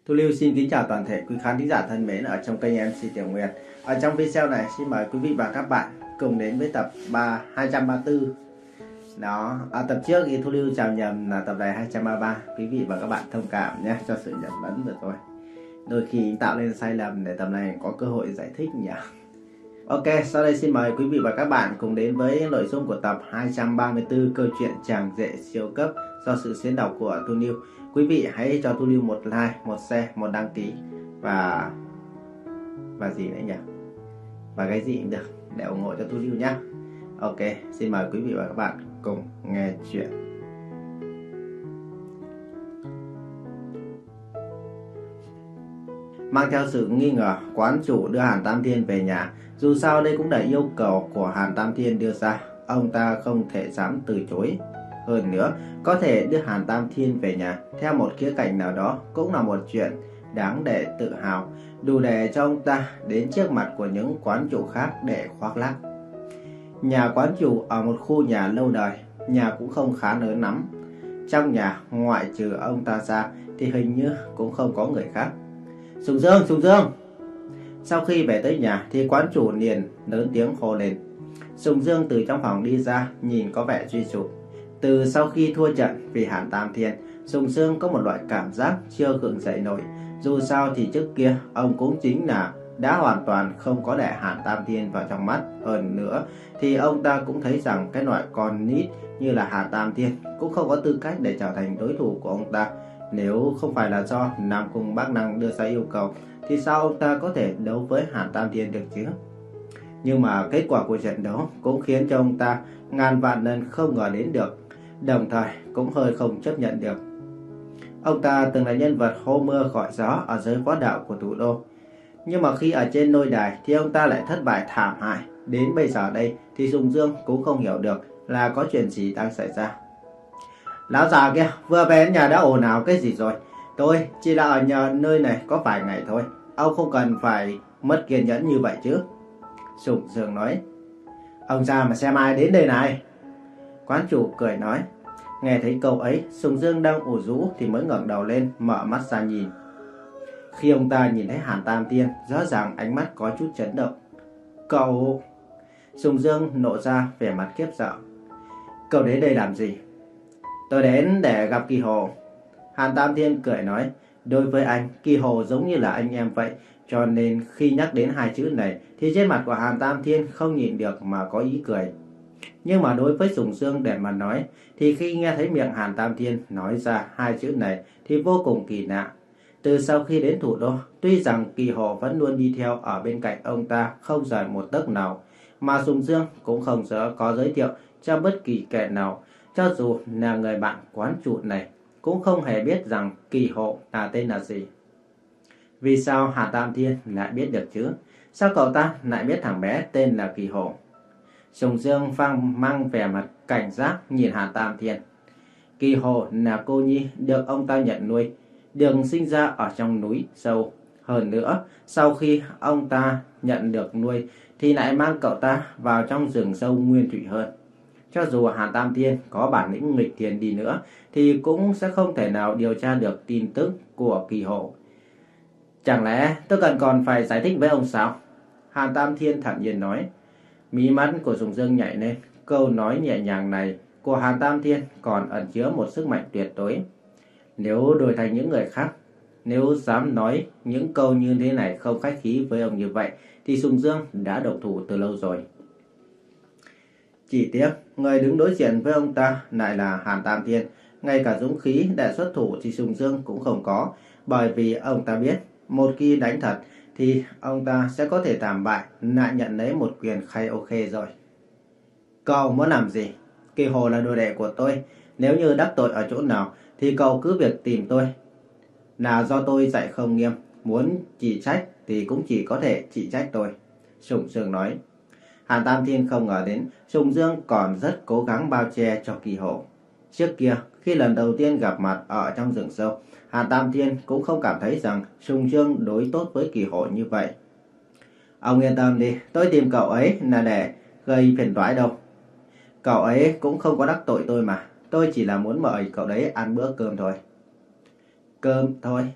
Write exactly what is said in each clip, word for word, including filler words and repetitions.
Thu Lưu xin kính chào toàn thể quý khán thính giả thân mến ở trong kênh em xê Tiểu Nguyệt. Ở trong video này xin mời quý vị và các bạn cùng đến với tập hai trăm ba mươi tư. Đó, ở tập trước thì Thu Lưu chào nhầm là tập này hai trăm ba mươi ba. Quý vị và các bạn thông cảm nhé cho sự nhầm lẫn vừa rồi. Đôi khi tạo lên sai lầm để tập này có cơ hội giải thích nhỉ. Ok, sau đây xin mời quý vị và các bạn cùng đến với nội dung của tập hai trăm ba mươi tư, câu chuyện chàng rể siêu cấp do sự diễn đọc của Thu Lưu. Quý vị hãy cho Thu Lưu một like, một share, một đăng ký và và gì nữa nhỉ? Và cái gì cũng được để ủng hộ cho Thu Lưu nhé. Ok, xin mời quý vị và các bạn cùng nghe chuyện. Mang theo sự nghi ngờ, quán chủ đưa Hàn Tam Thiên về nhà. Dù sao đây cũng là yêu cầu của Hàn Tam Thiên đưa ra, ông ta không thể dám từ chối. Hơn nữa, có thể đưa Hàn Tam Thiên về nhà theo một khía cạnh nào đó cũng là một chuyện đáng để tự hào, đủ để cho ông ta đến trước mặt của những quán chủ khác để khoác lác. Nhà quán chủ ở một khu nhà lâu đời, nhà cũng không khá lớn lắm. Trong nhà, ngoại trừ ông ta ra thì hình như cũng không có người khác. Sùng Dương, Sùng Dương! Sau khi về tới nhà thì quán chủ liền lớn tiếng hô lên. Sùng Dương từ trong phòng đi ra, nhìn có vẻ suy sụp. Từ sau khi thua trận vì Hàn Tam Thiên, Sùng Dương có một loại cảm giác chưa gượng dậy nổi. Dù sao thì trước kia ông cũng chính là đã hoàn toàn không có để Hàn Tam Thiên vào trong mắt. Hơn nữa thì ông ta cũng thấy rằng cái loại con nít như là Hàn Tam Thiên cũng không có tư cách để trở thành đối thủ của ông ta. Nếu không phải là do Nam Cung Bác Năng đưa ra yêu cầu thì sao ông ta có thể đấu với Hàn Tam Thiên được chứ? Nhưng mà kết quả của trận đấu cũng khiến cho ông ta ngàn vạn lần không ngờ đến được, đồng thời cũng hơi không chấp nhận được. Ông ta từng là nhân vật hô mưa gọi gió ở giới võ đạo của thủ đô, nhưng mà khi ở trên lôi đài thì ông ta lại thất bại thảm hại. Đến bây giờ đây thì Sùng Dương cũng không hiểu được là có chuyện gì đang xảy ra. Lão già kia vừa về đến nhà đã ồn ào cái gì rồi? Tôi chỉ là ở nhờ nơi này có vài ngày thôi, ông không cần phải mất kiên nhẫn như vậy chứ. Sùng Dương nói. Ông ra mà xem ai đến đây này? Quán chủ cười nói. Nghe thấy câu ấy, Sùng Dương đang ủ rũ thì mới ngẩng đầu lên, mở mắt ra nhìn. Khi ông ta nhìn thấy Hàn Tam Thiên, rõ ràng ánh mắt có chút chấn động. Cậu... Sùng Dương nộ ra vẻ mặt khiếp sợ. Cậu đến đây làm gì? Tôi đến để gặp Kỳ Hồ. Hàn Tam Thiên cười nói. Đối với anh, Kỳ Hồ giống như là anh em vậy, cho nên khi nhắc đến hai chữ này thì trên mặt của Hàn Tam Thiên không nhịn được mà có ý cười. Nhưng mà đối với Sùng Dương để mà nói thì khi nghe thấy miệng Hàn Tam Thiên nói ra hai chữ này thì vô cùng kỳ lạ. Từ sau khi đến thủ đô, tuy rằng Kỳ Hồ vẫn luôn đi theo ở bên cạnh ông ta không rời một tấc nào, mà Sùng Dương cũng không có giới thiệu cho bất kỳ kẻ nào, cho dù là người bạn quán chủ này cũng không hề biết rằng Kỳ Hồ là tên là gì. Vì sao Hàn Tam Thiên lại biết được chứ? Sao cậu ta lại biết thằng bé tên là Kỳ Hồ? Sùng Dương phang mang vẻ mặt cảnh giác nhìn Hàn Tam Thiên. Kỳ Hồ là cô nhi được ông ta nhận nuôi, được sinh ra ở trong núi sâu. Hơn nữa, sau khi ông ta nhận được nuôi thì lại mang cậu ta vào trong rừng sâu nguyên thủy hơn. Cho dù Hàn Tam Thiên có bản lĩnh nghịch thiên đi nữa thì cũng sẽ không thể nào điều tra được tin tức của Kỳ Hồ. Chẳng lẽ tôi cần còn phải giải thích với ông sao? Hàn Tam Thiên thản nhiên nói. Mí mắt của Sùng Dương nhảy lên. Câu nói nhẹ nhàng này của Hàn Tam Thiên còn ẩn chứa một sức mạnh tuyệt đối. Nếu đổi thành những người khác, nếu dám nói những câu như thế này không khách khí với ông như vậy thì Sùng Dương đã động thủ từ lâu rồi. Chỉ tiếc người đứng đối diện với ông ta lại là Hàn Tam Thiên. Ngay cả dũng khí để xuất thủ thì Sùng Dương cũng không có, bởi vì ông ta biết một khi đánh thật thì ông ta sẽ có thể thảm bại, lại nhận lấy một quyền khai ok rồi. Cậu muốn làm gì? Kỳ Hồ là đồ đệ của tôi, nếu như đắc tội ở chỗ nào thì cậu cứ việc tìm tôi. Là do tôi dạy không nghiêm, muốn chỉ trách thì cũng chỉ có thể chỉ trách tôi. Sùng Dương nói. Hàn Tam Thiên không ngờ đến Sùng Dương còn rất cố gắng bao che cho Kỳ Hồ. Trước kia, khi lần đầu tiên gặp mặt ở trong rừng sâu, Hàn Tam Thiên cũng không cảm thấy rằng Sùng Dương đối tốt với Kỳ Hồ như vậy. Ông yên tâm đi, tôi tìm cậu ấy là để gây phiền toái đâu. Cậu ấy cũng không có đắc tội tôi mà, tôi chỉ là muốn mời cậu đấy ăn bữa cơm thôi. Cơm thôi?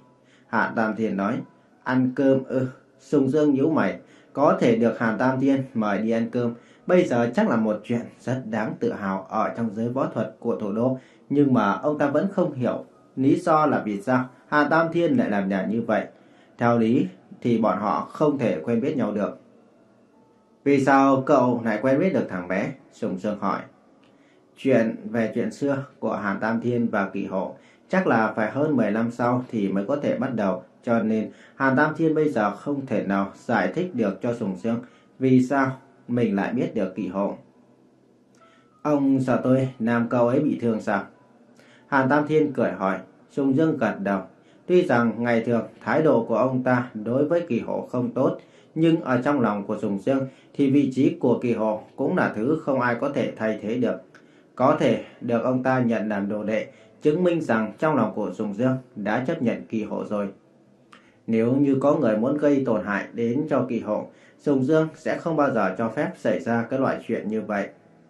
Hàn Tam Thiên nói. Ăn cơm ư? Sùng Dương nhíu mày. Có thể được Hàn Tam Thiên mời đi ăn cơm, bây giờ chắc là một chuyện rất đáng tự hào ở trong giới võ thuật của thủ đô. Nhưng mà ông ta vẫn không hiểu lý do là vì sao Hàn Tam Thiên lại làm nhảm như vậy. Theo lý thì bọn họ không thể quen biết nhau được. Vì sao cậu lại quen biết được thằng bé? Sùng Dương hỏi. Chuyện về chuyện xưa của Hàn Tam Thiên và Kỳ Hộ chắc là phải hơn mười năm sau thì mới có thể bắt đầu. Cho nên Hàn Tam Thiên bây giờ không thể nào giải thích được cho Sùng Dương vì sao mình lại biết được Kỳ Hộ. Ông sợ tôi làm cậu ấy bị thương sao? Hàn Tam Thiên cười hỏi. Sùng Dương gật đầu. Tuy rằng ngày thường thái độ của ông ta đối với Kỳ Hộ không tốt, nhưng ở trong lòng của Sùng Dương thì vị trí của Kỳ Hộ cũng là thứ không ai có thể thay thế được. Có thể được ông ta nhận làm đồ đệ, chứng minh rằng trong lòng của Sùng Dương đã chấp nhận Kỳ Hộ rồi. Nếu như có người muốn gây tổn hại đến cho Kỳ Hộ, Sùng Dương sẽ không bao giờ cho phép xảy ra cái loại chuyện như vậy.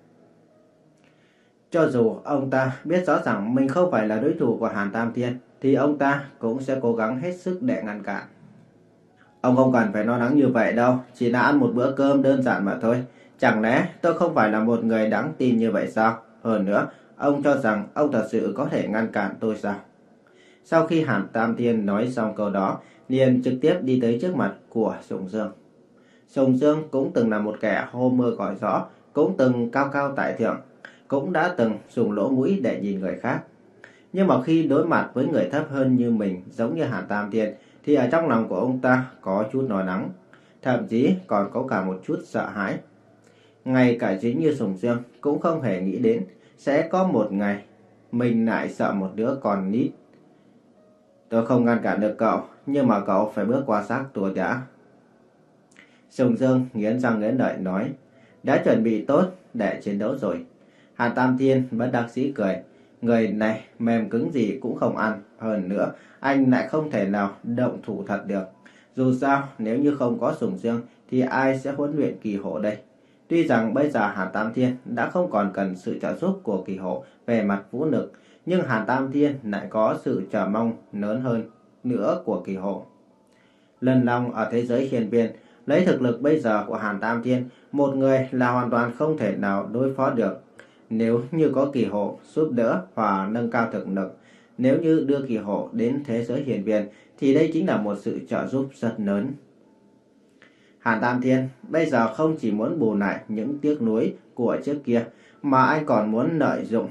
Cho dù ông ta biết rõ ràng mình không phải là đối thủ của Hàn Tam Thiên, thì ông ta cũng sẽ cố gắng hết sức để ngăn cản. Ông không cần phải lo lắng như vậy đâu, chỉ là ăn một bữa cơm đơn giản mà thôi. Chẳng lẽ tôi không phải là một người đáng tin như vậy sao? Hơn nữa, ông cho rằng ông thật sự có thể ngăn cản tôi sao? Sau khi Hàn Tam Thiên nói xong câu đó, liền trực tiếp đi tới trước mặt của Sùng Dương. Sùng Dương cũng từng là một kẻ hô mưa gọi gió, cũng từng cao cao tại thượng, cũng đã từng dùng lỗ mũi để nhìn người khác. Nhưng mà khi đối mặt với người thấp hơn như mình, giống như Hàn Tam Thiên, thì ở trong lòng của ông ta có chút lo lắng, thậm chí còn có cả một chút sợ hãi. Ngay cả chính như Sùng Dương cũng không hề nghĩ đến sẽ có một ngày mình lại sợ một đứa con nít. Tôi không ngăn cản được cậu, nhưng mà cậu phải bước qua xác tôi đã. Sùng Dương nghiến răng nghiến lợi nói. Đã chuẩn bị tốt để chiến đấu rồi. Hàn Tam Thiên bất đắc dĩ cười. Người này mềm cứng gì cũng không ăn. Hơn nữa, anh lại không thể nào động thủ thật được. Dù sao, nếu như không có Sùng Dương thì ai sẽ huấn luyện Kỳ Hộ đây? Tuy rằng bây giờ Hàn Tam Thiên đã không còn cần sự trợ giúp của Kỳ Hộ về mặt vũ lực, nhưng Hàn Tam Thiên lại có sự chờ mong lớn hơn nữa của Kỳ Hộ. Lần Long ở thế giới hiên viên, lấy thực lực bây giờ của Hàn Tam Thiên, một người là hoàn toàn không thể nào đối phó được. Nếu như có Kỳ Hộ giúp đỡ và nâng cao thực lực, nếu như đưa Kỳ Hộ đến thế giới hiên viên, thì đây chính là một sự trợ giúp rất lớn. Hàn Tam Thiên bây giờ không chỉ muốn bù lại những tiếc nuối của trước kia, mà anh còn muốn lợi dụng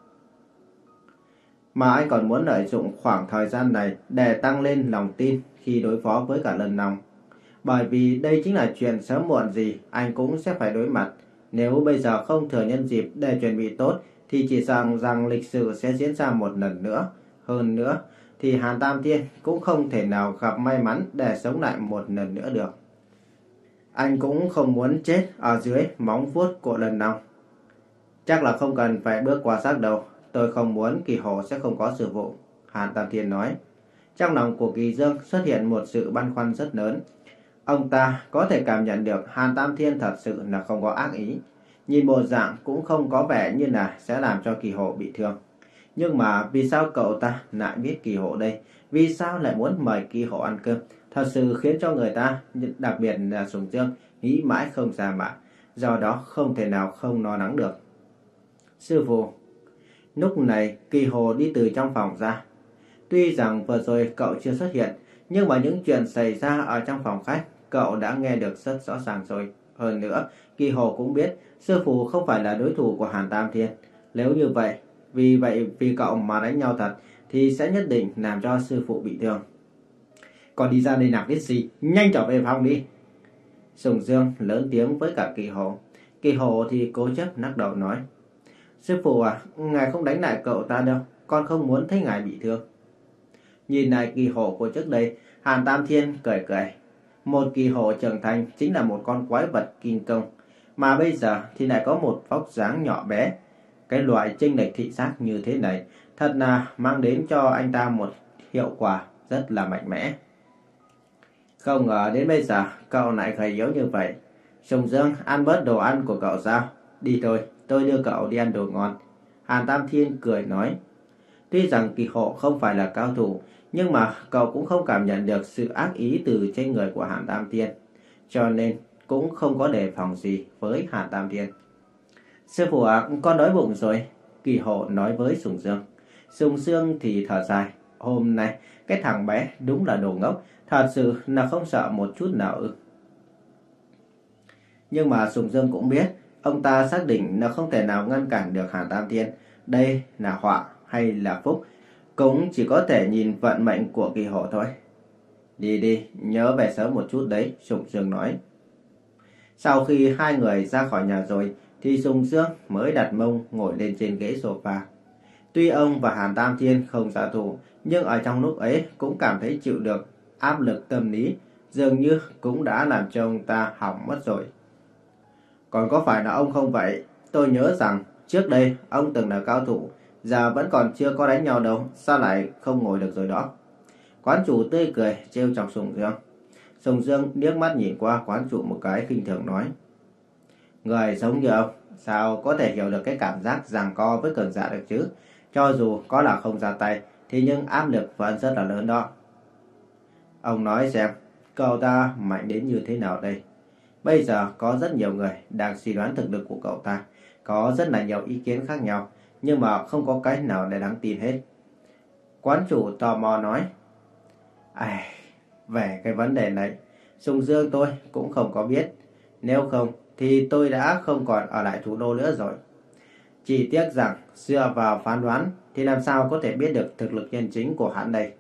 mà anh còn muốn lợi dụng khoảng thời gian này để tăng lên lòng tin khi đối phó với cả Lần Long. Bởi vì đây chính là chuyện sớm muộn gì anh cũng sẽ phải đối mặt. Nếu bây giờ không thừa nhân dịp để chuẩn bị tốt, thì chỉ rằng rằng lịch sử sẽ diễn ra một lần nữa. Hơn nữa, thì Hàn Tam Thiên cũng không thể nào gặp may mắn để sống lại một lần nữa được. Anh cũng không muốn chết ở dưới móng vuốt của Lần Long. Chắc là không cần phải bước qua xác đâu. Tôi không muốn Kỳ Hộ sẽ không có sự vụ. Hàn Tam Thiên nói. Trong lòng của Kỳ Dương xuất hiện một sự băn khoăn rất lớn. Ông ta có thể cảm nhận được Hàn Tam Thiên thật sự là không có ác ý. Nhìn bộ dạng cũng không có vẻ như là sẽ làm cho Kỳ Hộ bị thương. Nhưng mà vì sao cậu ta lại biết Kỳ Hộ đây? Vì sao lại muốn mời Kỳ Hộ ăn cơm? Thật sự khiến cho người ta, đặc biệt là Sùng Dương, nghĩ mãi không ra mà. Do đó không thể nào không lo lắng được. Sư phụ. Lúc này Kỳ Hộ đi từ trong phòng ra. Tuy rằng vừa rồi cậu chưa xuất hiện, nhưng mà những chuyện xảy ra ở trong phòng khách cậu đã nghe được rất rõ ràng rồi. Hơn nữa, Kỳ Hộ cũng biết sư phụ không phải là đối thủ của Hàn Tam Thiên. Nếu như vậy, vì vậy vì cậu mà đánh nhau thật, thì sẽ nhất định làm cho sư phụ bị thương. Còn đi ra đây làm cái gì? Nhanh trở về phòng đi. Sùng Dương lớn tiếng với cả Kỳ Hộ. Kỳ Hộ thì cố chấp lắc đầu nói. Sư phụ à, ngài không đánh lại cậu ta đâu, con không muốn thấy ngài bị thương. Nhìn lại Kỳ Hộ của trước đây, Hàn Tam Thiên cười cười. Một Kỳ Hộ trưởng thành chính là một con quái vật kinh công, mà bây giờ thì lại có một vóc dáng nhỏ bé. Cái loại chênh lệch thị giác như thế này thật là mang đến cho anh ta một hiệu quả rất là mạnh mẽ. Không ngờ đến bây giờ cậu lại gầy yếu như vậy. Sùng Dương ăn bớt đồ ăn của cậu sao? Đi thôi, tôi đưa cậu đi ăn đồ ngon. Hàn Tam Thiên cười nói. Tuy rằng Kỳ Hộ không phải là cao thủ, nhưng mà cậu cũng không cảm nhận được sự ác ý từ trên người của Hàn Tam Thiên, cho nên cũng không có đề phòng gì với Hàn Tam Thiên. Sư phụ ạ, con đói bụng rồi, Kỳ Hộ nói với Sùng Dương. Sùng Dương thì thở dài, hôm nay cái thằng bé đúng là đồ ngốc, thật sự là không sợ một chút nào ư. Nhưng mà Sùng Dương cũng biết, ông ta xác định là không thể nào ngăn cản được Hàn Tam Thiên. Đây là họa hay là phúc, cũng chỉ có thể nhìn vận mệnh của Kỳ Hộ thôi. Đi đi, nhớ về sớm một chút đấy, Sùng Dương nói. Sau khi hai người ra khỏi nhà rồi, thì Sùng Dương mới đặt mông ngồi lên trên ghế sofa. Tuy ông và Hàn Tam Thiên không trả thù, nhưng ở trong lúc ấy cũng cảm thấy chịu được áp lực tâm lý, dường như cũng đã làm cho ông ta hỏng mất rồi. Còn có phải là ông không vậy? Tôi nhớ rằng trước đây ông từng là cao thủ, giờ vẫn còn chưa có đánh nhau đâu, sao lại không ngồi được rồi đó? Quán chủ tươi cười trêu chọc Sùng Dương. Sùng Dương liếc mắt nhìn qua quán chủ một cái khinh thường nói: Người giống như ông, sao có thể hiểu được cái cảm giác giằng co với cường giả được chứ? Cho dù có là không ra tay, thì nhưng áp lực vẫn rất là lớn đó. Ông nói xem, cậu ta mạnh đến như thế nào đây? Bây giờ có rất nhiều người đang suy đoán thực lực của cậu ta, có rất là nhiều ý kiến khác nhau, nhưng mà không có cái nào để đáng tin hết. Quán chủ tò mò nói: Ai, về cái vấn đề này, Sùng Dương tôi cũng không có biết. Nếu không thì tôi đã không còn ở lại thủ đô nữa rồi. Chỉ tiếc rằng dựa vào phán đoán thì làm sao có thể biết được thực lực chân chính của hắn đây.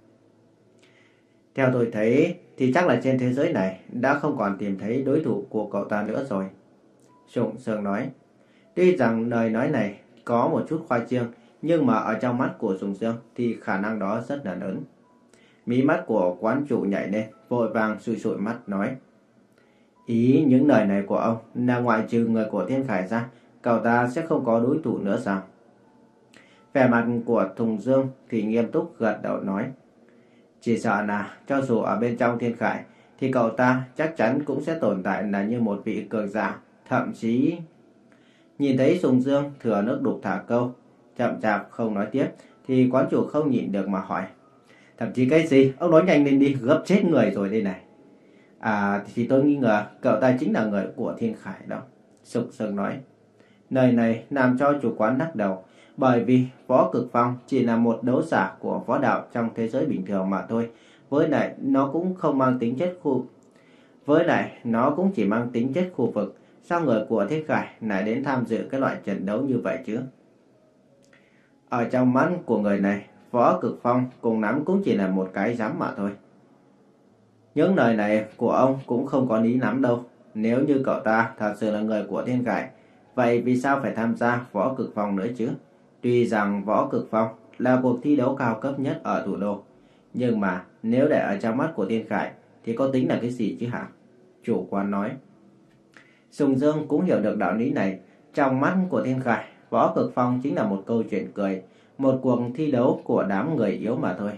Theo tôi thấy thì chắc là trên thế giới này đã không còn tìm thấy đối thủ của cậu ta nữa rồi, Sùng Dương nói. Tuy rằng lời nói này có một chút khoa trương, nhưng mà ở trong mắt của Sùng Dương thì khả năng đó rất là lớn. Mí mắt của quán chủ nhảy lên, vội vàng sụi sụi mắt nói: Ý những lời này của ông là ngoại trừ người của Thiên Khải ra, cậu ta sẽ không có đối thủ nữa sao? Vẻ mặt của Sùng Dương thì nghiêm túc gật đầu nói: Chỉ sợ là cho dù ở bên trong Thiên Khải thì cậu ta chắc chắn cũng sẽ tồn tại là như một vị cường giả, thậm chí... Nhìn thấy Sùng Dương thừa nước đục thả câu, chậm chạp không nói tiếp, thì quán chủ không nhịn được mà hỏi: Thậm chí cái gì? Ông nói nhanh lên đi, gấp chết người rồi đây này. À thì tôi nghi ngờ cậu ta chính là người của Thiên Khải đó, Sùng Dương nói. Lời này làm cho chủ quán lắc đầu, bởi vì Võ Cực Phong chỉ là một đấu giả của võ đạo trong thế giới bình thường mà thôi. Với lại nó cũng không mang tính chất khu Với lại nó cũng chỉ mang tính chất khu vực. Sao người của Thiên Khải lại đến tham dự cái loại trận đấu như vậy chứ? Ở trong mắt của người này, Võ Cực Phong cùng lắm cũng chỉ là một cái rắm mà thôi. Những lời này của ông cũng không có lý lắm đâu. Nếu như cậu ta thật sự là người của Thiên Khải, vậy vì sao phải tham gia Võ Cực Phong nữa chứ? Tuy rằng Võ Cực Phong là cuộc thi đấu cao cấp nhất ở thủ đô, nhưng mà nếu để ở trong mắt của Thiên Khải thì có tính là cái gì chứ hả? Chủ quán nói. Sùng Dương cũng hiểu được đạo lý này. Trong mắt của Thiên Khải, Võ Cực Phong chính là một câu chuyện cười, một cuộc thi đấu của đám người yếu mà thôi.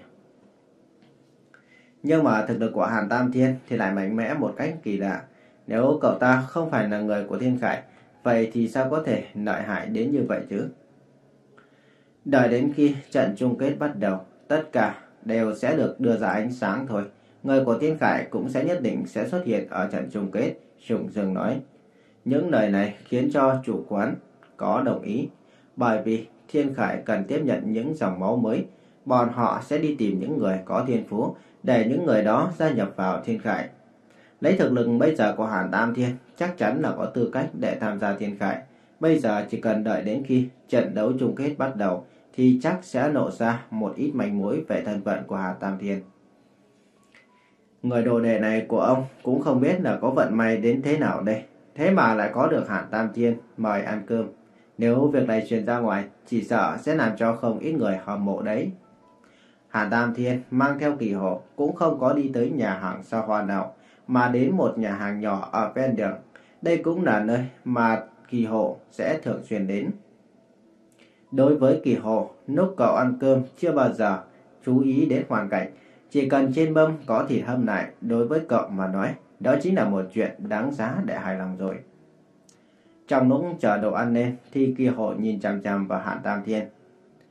Nhưng mà thực lực của Hàn Tam Thiên thì lại mạnh mẽ một cách kỳ lạ. Nếu cậu ta không phải là người của Thiên Khải, vậy thì sao có thể lợi hại đến như vậy chứ? Đợi đến khi trận chung kết bắt đầu, tất cả đều sẽ được đưa ra ánh sáng thôi. Người của Thiên Khải cũng sẽ nhất định sẽ xuất hiện ở trận chung kết, Sùng Dương nói. Những lời này khiến cho chủ quán có đồng ý, bởi vì Thiên Khải cần tiếp nhận những dòng máu mới. Bọn họ sẽ đi tìm những người có thiên phú để những người đó gia nhập vào Thiên Khải. Lấy thực lực bây giờ của Hàn Tam Thiên, chắc chắn là có tư cách để tham gia Thiên Khải. Bây giờ chỉ cần đợi đến khi trận đấu chung kết bắt đầu thì chắc sẽ lộ ra một ít manh mối về thân phận của Hàn Tam Thiên. Người đồ đệ này của ông cũng không biết là có vận may đến thế nào đây, thế mà lại có được Hàn Tam Thiên mời ăn cơm. Nếu việc này truyền ra ngoài, chỉ sợ sẽ làm cho không ít người hâm mộ đấy. Hàn Tam Thiên mang theo Kỳ Hộ cũng không có đi tới nhà hàng xa hoa nào, mà đến một nhà hàng nhỏ ở ven đường. Đây cũng là nơi mà Kỳ Hộ sẽ thường xuyên đến. Đối với Kỳ Hộ, lúc cậu ăn cơm chưa bao giờ chú ý đến hoàn cảnh. Chỉ cần trên mâm có thịt hâm lại, đối với cậu mà nói, đó chính là một chuyện đáng giá để hài lòng rồi. Trong lúc chờ đồ ăn lên thì Kỳ Hộ nhìn chằm chằm vào Hàn Tam Thiên.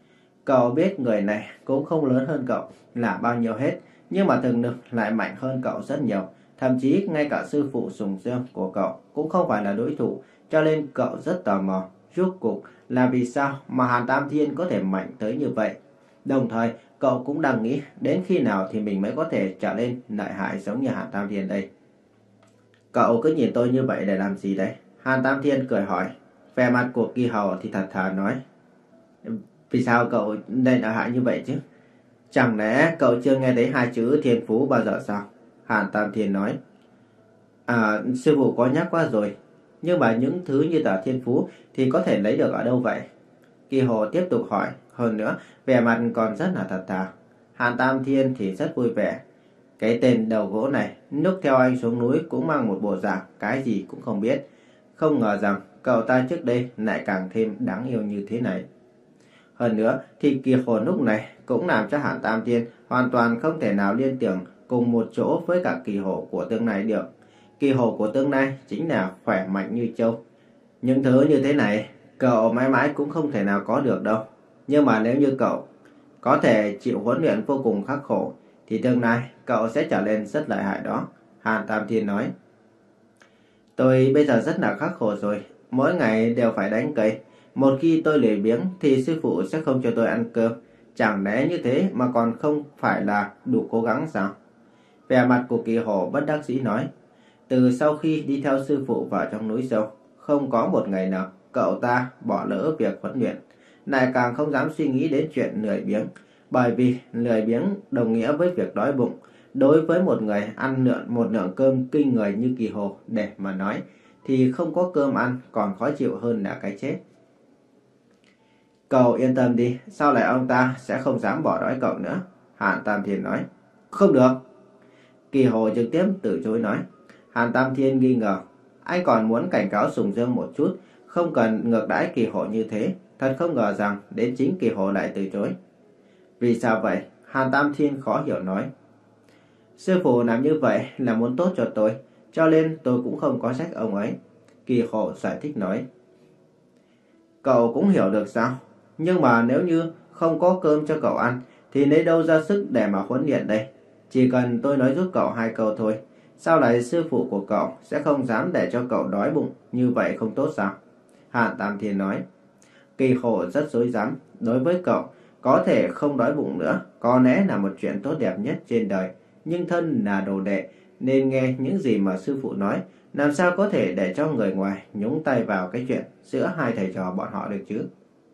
Cậu biết người này cũng không lớn hơn cậu là bao nhiêu hết, nhưng mà thực lực lại mạnh hơn cậu rất nhiều. Thậm chí ngay cả sư phụ Sùng Dương của cậu cũng không phải là đối thủ, cho nên cậu rất tò mò. Rốt cuộc là vì sao mà Hàn Tam Thiên có thể mạnh tới như vậy? Đồng thời, cậu cũng đang nghĩ đến khi nào thì mình mới có thể trở lên lợi hại giống như Hàn Tam Thiên đây. Cậu cứ nhìn tôi như vậy để làm gì đấy? Hàn Tam Thiên cười hỏi. Vẻ mặt của Kỳ Hầu thì thật thà nói. Vì sao cậu lại lợi hại như vậy chứ? Chẳng lẽ cậu chưa nghe thấy hai chữ thiên phú bao giờ sao? Hàn Tam Thiên nói. À, sư phụ có nhắc qua rồi. Nhưng mà những thứ như là thiên phú thì có thể lấy được ở đâu vậy? Kỳ Hồ tiếp tục hỏi. Hơn nữa, vẻ mặt còn rất là thật thà. Hàn Tam Thiên thì rất vui vẻ. Cái tên đầu gỗ này, lúc theo anh xuống núi cũng mang một bộ dạng cái gì cũng không biết. Không ngờ rằng cậu ta trước đây lại càng thêm đáng yêu như thế này. Hơn nữa thì Kỳ Hồ lúc này cũng làm cho Hàn Tam Thiên hoàn toàn không thể nào liên tưởng cùng một chỗ với cả Kỳ Hồ của tương lai được. Kỳ Hồ của tương lai chính là khỏe mạnh như trâu. Những thứ như thế này cậu mãi mãi cũng không thể nào có được đâu. Nhưng mà nếu như cậu có thể chịu huấn luyện vô cùng khắc khổ thì tương lai cậu sẽ trở nên rất lợi hại đó. Hàn Tam Thiên nói. Tôi bây giờ rất là khắc khổ rồi, mỗi ngày đều phải đánh cây. Một khi tôi lười biếng thì sư phụ sẽ không cho tôi ăn cơm. Chẳng lẽ như thế mà còn không phải là đủ cố gắng sao? Vẻ mặt của Kỳ Hồ bất đắc dĩ nói. Từ sau khi đi theo sư phụ vào trong núi sâu, không có một ngày nào cậu ta bỏ lỡ việc huấn luyện, lại càng không dám suy nghĩ đến chuyện lười biếng. Bởi vì lười biếng đồng nghĩa với việc đói bụng. Đối với một người ăn lượng một lượng cơm kinh người như Kỳ Hồ để mà nói, thì không có cơm ăn còn khó chịu hơn là cái chết. Cậu yên tâm đi, sau này ông ta sẽ không dám bỏ đói cậu nữa. Hàn Tam Thiên nói. Không được. Kỳ Hồ trực tiếp từ chối nói. Hàn Tam Thiên nghi ngờ. Anh còn muốn cảnh cáo Sùng Dương một chút, không cần ngược đãi Kỳ Hồ như thế. Thật không ngờ rằng đến chính Kỳ Hồ lại từ chối. Vì sao vậy? Hàn Tam Thiên khó hiểu nói. Sư phụ làm như vậy là muốn tốt cho tôi, cho nên tôi cũng không có trách ông ấy. Kỳ Hồ giải thích nói. Cậu cũng hiểu được sao? Nhưng mà nếu như không có cơm cho cậu ăn thì lấy đâu ra sức để mà huấn luyện đây? Chỉ cần tôi nói giúp cậu hai câu thôi, sau này sư phụ của cậu sẽ không dám để cho cậu đói bụng, như vậy không tốt sao? Hàn Tam Thiên nói. Kỳ Hồ rất dối dám. Đối với cậu, có thể không đói bụng nữa có lẽ là một chuyện tốt đẹp nhất trên đời. Nhưng thân là đồ đệ nên nghe những gì mà sư phụ nói, làm sao có thể để cho người ngoài nhúng tay vào cái chuyện giữa hai thầy trò bọn họ được chứ?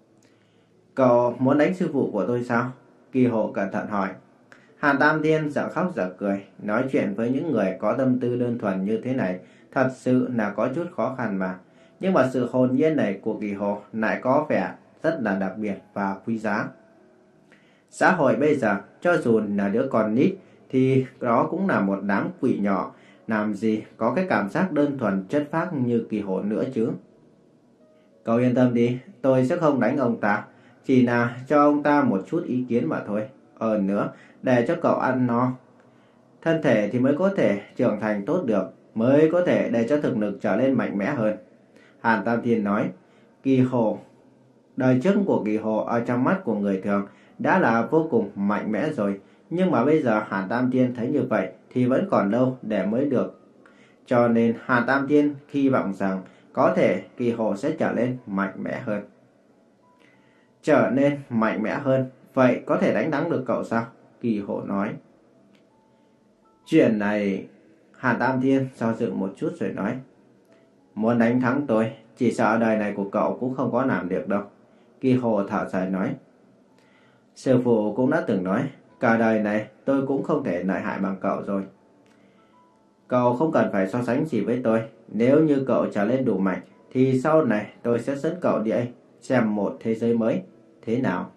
Cậu muốn đánh sư phụ của tôi sao? Kỳ Hồ cẩn thận hỏi. Hàn Tam Thiên dở khóc dở cười. Nói chuyện với những người có tâm tư đơn thuần như thế này thật sự là có chút khó khăn mà. Nhưng mà sự hồn nhiên này của Kỳ Hồ lại có vẻ rất là đặc biệt và quý giá. Xã hội bây giờ, cho dù là đứa con nít thì đó cũng là một đám quỷ nhỏ, làm gì có cái cảm giác đơn thuần chất phác như Kỳ Hồ nữa chứ. Cậu yên tâm đi, tôi sẽ không đánh ông ta, chỉ là cho ông ta một chút ý kiến mà thôi. Hơn nữa, để cho cậu ăn no, thân thể thì mới có thể trưởng thành tốt được, mới có thể để cho thực lực trở nên mạnh mẽ hơn. Hàn Tam Thiên nói. Kỳ Hồ, đời trước của Kỳ Hồ ở trong mắt của người thường đã là vô cùng mạnh mẽ rồi, nhưng mà bây giờ Hàn Tam Thiên thấy như vậy thì vẫn còn lâu để mới được. Cho nên Hàn Tam Thiên hy vọng rằng có thể Kỳ Hồ sẽ trở nên mạnh mẽ hơn. Trở nên mạnh mẽ hơn, vậy có thể đánh thắng được cậu sao? Kỳ Hồ nói. Chuyện này, Hàn Tam Thiên do dự một chút rồi nói. Muốn đánh thắng tôi, chỉ sợ đời này của cậu cũng không có làm được đâu. Kỳ Hồ thở dài nói. Sư phụ cũng đã từng nói, cả đời này tôi cũng không thể lợi hại bằng cậu rồi. Cậu không cần phải so sánh gì với tôi. Nếu như cậu trở lên đủ mạnh thì sau này tôi sẽ dẫn cậu đi xem một thế giới mới. Thế nào?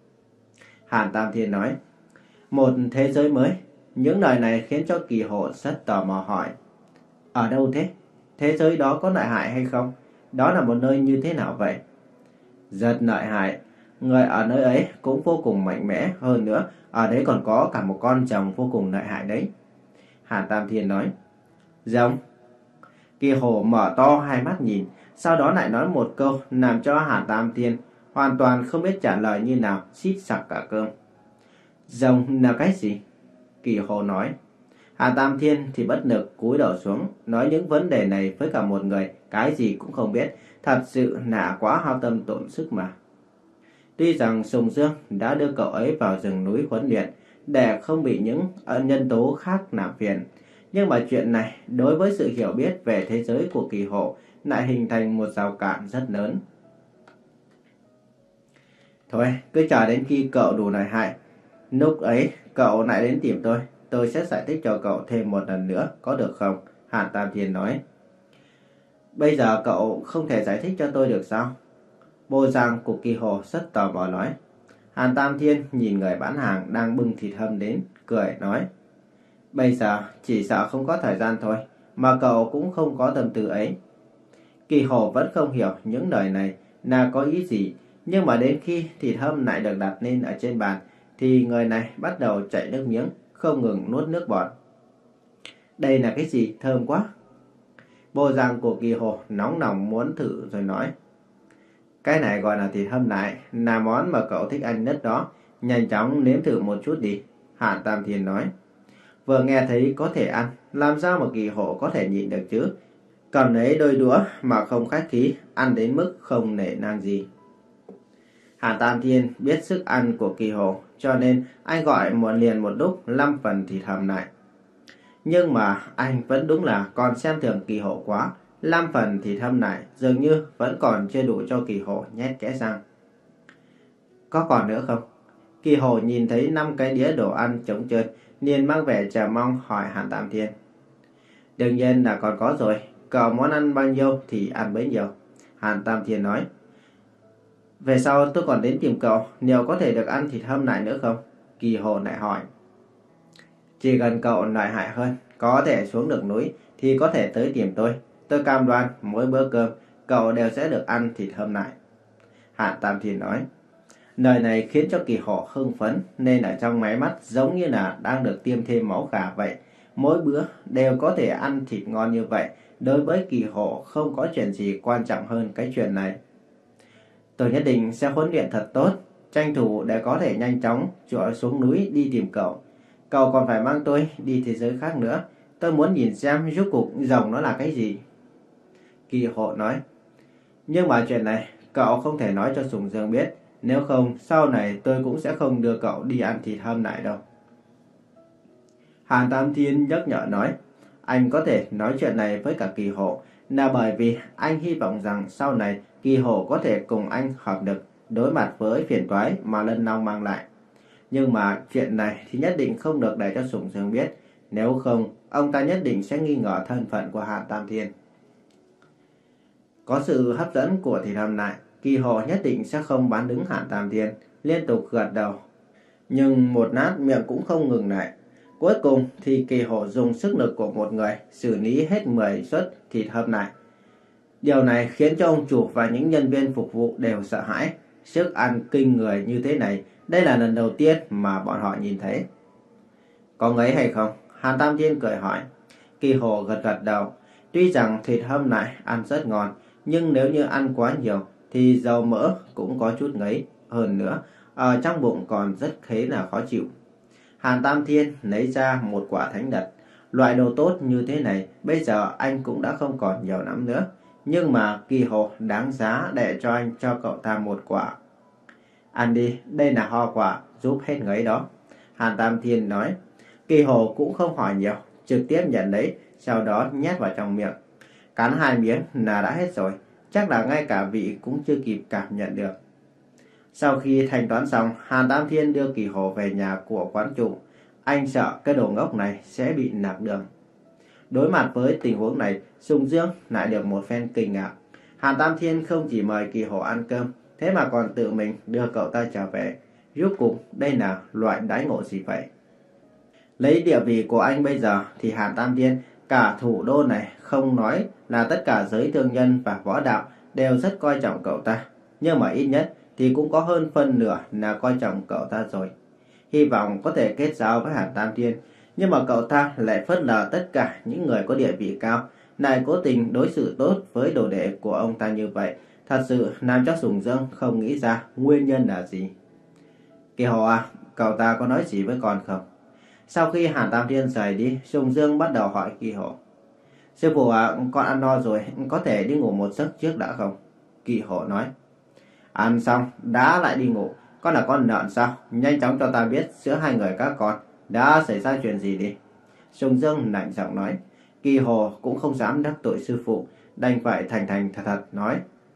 Hàn Tam Thiên nói. Một thế giới mới? Những lời này khiến cho Kỳ Hồ rất tò mò hỏi. Ở đâu thế? Thế giới đó có lợi hại hay không? Đó là một nơi như thế nào vậy? Rất lợi hại. Người ở nơi ấy cũng vô cùng mạnh mẽ. Hơn nữa, ở đấy còn có cả một con rồng vô cùng lợi hại đấy. Hàn Tam Thiên nói. Rồng? Kỳ Hồ mở to hai mắt nhìn, sau đó lại nói một câu làm cho Hàn Tam Thiên hoàn toàn không biết trả lời như nào, xít sặc cả cơm. Rồng là cái gì? Kỳ Hồ nói. Hà Tam Thiên thì bất lực cúi đầu xuống, nói những vấn đề này với cả một người cái gì cũng không biết, thật sự là quá hao tâm tổn sức mà. Tuy rằng Sùng Dương đã đưa cậu ấy vào rừng núi huấn luyện để không bị những nhân tố khác làm phiền, nhưng mà chuyện này đối với sự hiểu biết về thế giới của Kỳ Hộ lại hình thành một rào cản rất lớn. Thôi, cứ chờ đến khi cậu đủ lợi hại, lúc ấy cậu lại đến tìm tôi, tôi sẽ giải thích cho cậu thêm một lần nữa, có được không? Hàn Tam Thiên nói. Bây giờ cậu không thể giải thích cho tôi được sao? Bộ dạng của Kỳ Hồ rất tò mò nói. Hàn Tam Thiên nhìn người bán hàng đang bưng thịt hâm đến, cười nói. Bây giờ chỉ sợ không có thời gian thôi, mà cậu cũng không có tâm tư ấy. Kỳ Hồ vẫn không hiểu những lời này là có ý gì, nhưng mà đến khi thịt hâm lại được đặt lên ở trên bàn, thì người này bắt đầu chảy nước miếng, không ngừng nuốt nước bọt. Đây là cái gì? Thơm quá. Bộ dạng của Kỳ Hồ nóng lòng muốn thử rồi nói. Cái này gọi là thịt hâm lại, là món mà cậu thích ăn nhất đó. Nhanh chóng nếm thử một chút đi, Hàn Tam Thiên nói. Vừa nghe thấy có thể ăn, làm sao mà Kỳ Hồ có thể nhịn được chứ? Cầm lấy đôi đũa mà không khách khí, ăn đến mức không nể nang gì. Hàn Tam Thiên biết sức ăn của Kỳ Hồ, cho nên anh gọi một liền một lúc năm phần thịt hầm lại. Nhưng mà anh vẫn đúng là còn xem thường Kỳ Hồ quá. Năm phần thịt hâm lại dường như vẫn còn chưa đủ cho Kỳ Hồ nhét kẽ răng. Có còn nữa không? Kỳ Hồ nhìn thấy năm cái đĩa đồ ăn trống trơn, liền mang vẻ chờ mong hỏi Hàn Tam Thiên. Đương nhiên là còn có rồi, cậu muốn ăn bao nhiêu thì ăn bấy nhiêu, Hàn Tam Thiên nói. Về sau tôi còn đến tìm cậu, liệu có thể được ăn thịt hâm lại nữa không? Kỳ Hồ lại hỏi. Chỉ cần cậu lợi hại hơn, có thể xuống được núi thì có thể tới tìm tôi. Tôi cam đoan mỗi bữa cơm cậu đều sẽ được ăn thịt hâm lại, Hàn Tam Thiên nói. Lời này khiến cho Kỳ Hồ hưng phấn, nên ở trong máy mắt giống như là đang được tiêm thêm máu gà vậy. Mỗi bữa đều có thể ăn thịt ngon như vậy, đối với Kỳ Hồ không có chuyện gì quan trọng hơn cái chuyện này. Tôi nhất định sẽ huấn luyện thật tốt, tranh thủ để có thể nhanh chóng trọi xuống núi đi tìm cậu. Cậu còn phải mang tôi đi thế giới khác nữa. Tôi muốn nhìn xem rốt cuộc rồng nó là cái gì. Kỳ Hộ nói. Nhưng mà chuyện này cậu không thể nói cho Sùng Dương biết, nếu không sau này tôi cũng sẽ không đưa cậu đi ăn thịt hâm lại đâu. Hàn Tam Thiên nhắc nhở nói. Anh có thể nói chuyện này với cả Kỳ Hộ là bởi vì anh hy vọng rằng sau này Kỳ Hộ có thể cùng anh hợp lực đối mặt với phiền toái mà Lân Long mang lại. Nhưng mà chuyện này thì nhất định không được để cho Sùng Dương biết, nếu không ông ta nhất định sẽ nghi ngờ thân phận của Hàn Tam Thiên. Có sự hấp dẫn của thịt hầm lại, Kỳ Hộ nhất định sẽ không bán đứng Hàn Tam Thiên, liên tục gật đầu. Nhưng một lát miệng cũng không ngừng lại. Cuối cùng thì Kỳ Hộ dùng sức lực của một người xử lý hết mười suất thịt hầm lại. Điều này khiến cho ông chủ và những nhân viên phục vụ đều sợ hãi. Sức ăn kinh người như thế này, đây là lần đầu tiên mà bọn họ nhìn thấy. Có ngấy hay không? Hàn Tam Thiên cười hỏi. Kỳ Hộ gật gật đầu. Tuy rằng thịt hâm lại ăn rất ngon, nhưng nếu như ăn quá nhiều thì dầu mỡ cũng có chút ngấy. Hơn nữa, ở trong bụng còn rất khế là khó chịu. Hàn Tam Thiên lấy ra một quả thánh đật. Loại đồ tốt như thế này bây giờ anh cũng đã không còn nhiều lắm nữa. Nhưng mà Kỳ Hộ đáng giá để cho anh cho cậu ta một quả. Ăn đi, đây là hoa quả giúp hết ngấy đó, Hàn Tam Thiên nói. Kỳ Hộ cũng không hỏi nhiều, trực tiếp nhận lấy, sau đó nhét vào trong miệng. Cắn hai miếng là đã hết rồi, chắc là ngay cả vị cũng chưa kịp cảm nhận được. Sau khi thanh toán xong, Hàn Tam Thiên đưa Kỳ Hộ về nhà của quán chủ. Anh sợ cái đồ ngốc này sẽ bị lạc đường. Đối mặt với tình huống này, Sùng Dương lại được một phen kinh ngạc. Hàn Tam Thiên không chỉ mời Kỳ Hộ ăn cơm, thế mà còn tự mình đưa cậu ta trở về. Rốt cuộc đây là loại đãi ngộ gì vậy? Lấy địa vị của anh bây giờ thì Hàn Tam Thiên, cả thủ đô này không nói là tất cả giới thương nhân và võ đạo đều rất coi trọng cậu ta. Nhưng mà ít nhất thì cũng có hơn phân nửa là coi trọng cậu ta rồi. Hy vọng có thể kết giao với Hàn Tam Thiên. Nhưng mà cậu ta lại phớt lờ tất cả những người có địa vị cao, lại cố tình đối xử tốt với đồ đệ của ông ta như vậy. thật sự làm cho Sùng Dương không nghĩ ra nguyên nhân là gì. Kỳ Hồ à, cậu ta có nói gì với con không? Sau khi Hàn Tam Thiên rời đi, Sùng Dương bắt đầu hỏi Kỳ Hồ. Sư phụ à, con ăn no rồi, có thể đi ngủ một giấc trước đã không? Kỳ Hồ nói. Ăn xong, đã lại đi ngủ. Con là con lợn sao? Nhanh chóng cho ta biết giữa hai người các con đã xảy ra chuyện gì đi. Sùng Dương lạnh giọng nói. Kỳ Hồ cũng không dám đắc tội sư phụ, đành phải thành thành thật thật nói.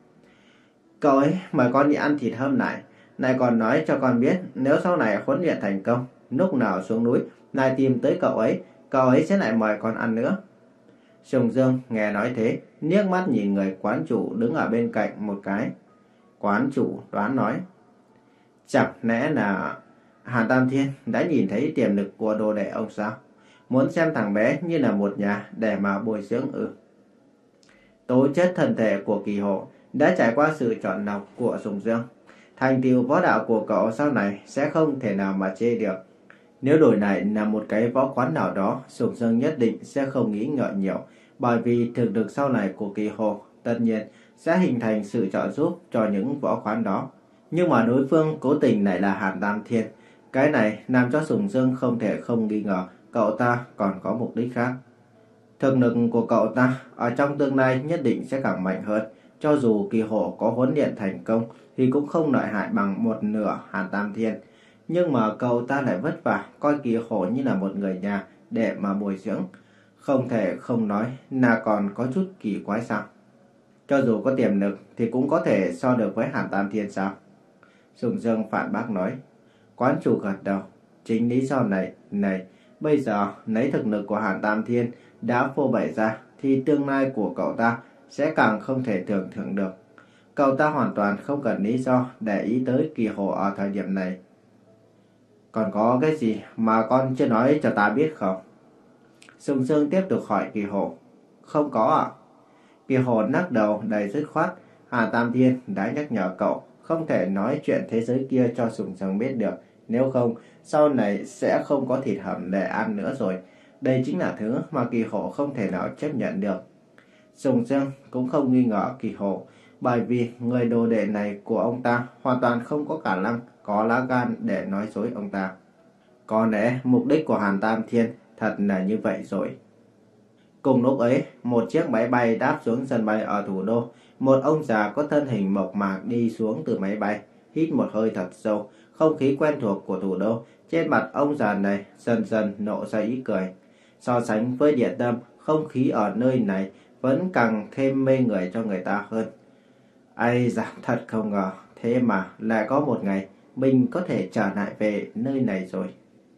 Cậu ấy mời con đi ăn thịt hôm nay, này còn nói cho con biết nếu sau này huấn luyện thành công, lúc nào xuống núi, này tìm tới cậu ấy, cậu ấy sẽ lại mời con ăn nữa. Sùng Dương nghe nói thế, liếc mắt nhìn người quán chủ đứng ở bên cạnh một cái. Quán chủ đoán nói. Chẳng lẽ là Hàn Tam Thiên đã nhìn thấy tiềm lực của đồ đệ ông sao? Muốn xem thằng bé như là một nhà để mà bồi dưỡng ư? Tố chất thân thể của Kỳ Hồ đã trải qua sự chọn lọc của Sùng Dương. Thành tựu võ đạo của cậu sau này sẽ không thể nào mà chê được. Nếu đổi lại là một cái võ quán nào đó, Sùng Dương nhất định sẽ không nghĩ ngợi nhiều, bởi vì thực lực sau này của Kỳ Hồ tất nhiên sẽ hình thành sự trợ giúp cho những võ quán đó. Nhưng mà đối phương cố tình lại là Hàn Tam Thiên, cái này làm cho Sùng Dương không thể không nghi ngờ cậu ta còn có mục đích khác. Thực lực của cậu ta ở trong tương lai nhất định sẽ càng mạnh hơn. Cho dù Kỳ Hồ có huấn luyện thành công thì cũng không lợi hại bằng một nửa Hàn Tam Thiên. Nhưng mà cậu ta lại vất vả coi Kỳ Hồ như là một người nhà để mà bồi dưỡng. Không thể không nói là còn có chút kỳ quái sao? Cho dù có tiềm lực thì cũng có thể so được với Hàn Tam Thiên sao? Sùng Dương phản bác nói. Quán chủ gật đầu. Chính lý do này, này, bây giờ lấy thực lực của Hàn Tam Thiên đã phô bày ra thì tương lai của cậu ta sẽ càng không thể tưởng tượng được. Cậu ta hoàn toàn không cần lý do để ý tới Kỳ Hồ ở thời điểm này. Còn có cái gì mà con chưa nói cho ta biết không? Sùng Dương tiếp tục hỏi Kỳ Hồ. Không có ạ. Kỳ Hồ lắc đầu đầy dứt khoát. Hà Tam Thiên đã nhắc nhở cậu không thể nói chuyện thế giới kia cho Sùng Dương biết được. Nếu không, sau này sẽ không có thịt hầm để ăn nữa rồi. Đây chính là thứ mà Kỳ Hồ không thể nào chấp nhận được. Sùng Dương cũng không nghi ngờ Kỳ Hồ, bởi vì người đồ đệ này của ông ta hoàn toàn không có khả năng có lá gan để nói dối ông ta. Có lẽ mục đích của Hàn Tam Thiên thật là như vậy rồi. Cùng lúc ấy, một chiếc máy bay đáp xuống sân bay ở thủ đô. Một ông già có thân hình mộc mạc đi xuống từ máy bay, hít một hơi thật sâu, không khí quen thuộc của thủ đô. Trên mặt ông già này dần dần nộ ra ý cười. So sánh với Địa Tâm, không khí ở nơi này vẫn càng thêm mê người cho người ta hơn. Ây da, thật không ngờ, thế mà lại có một ngày mình có thể trở lại về nơi này rồi.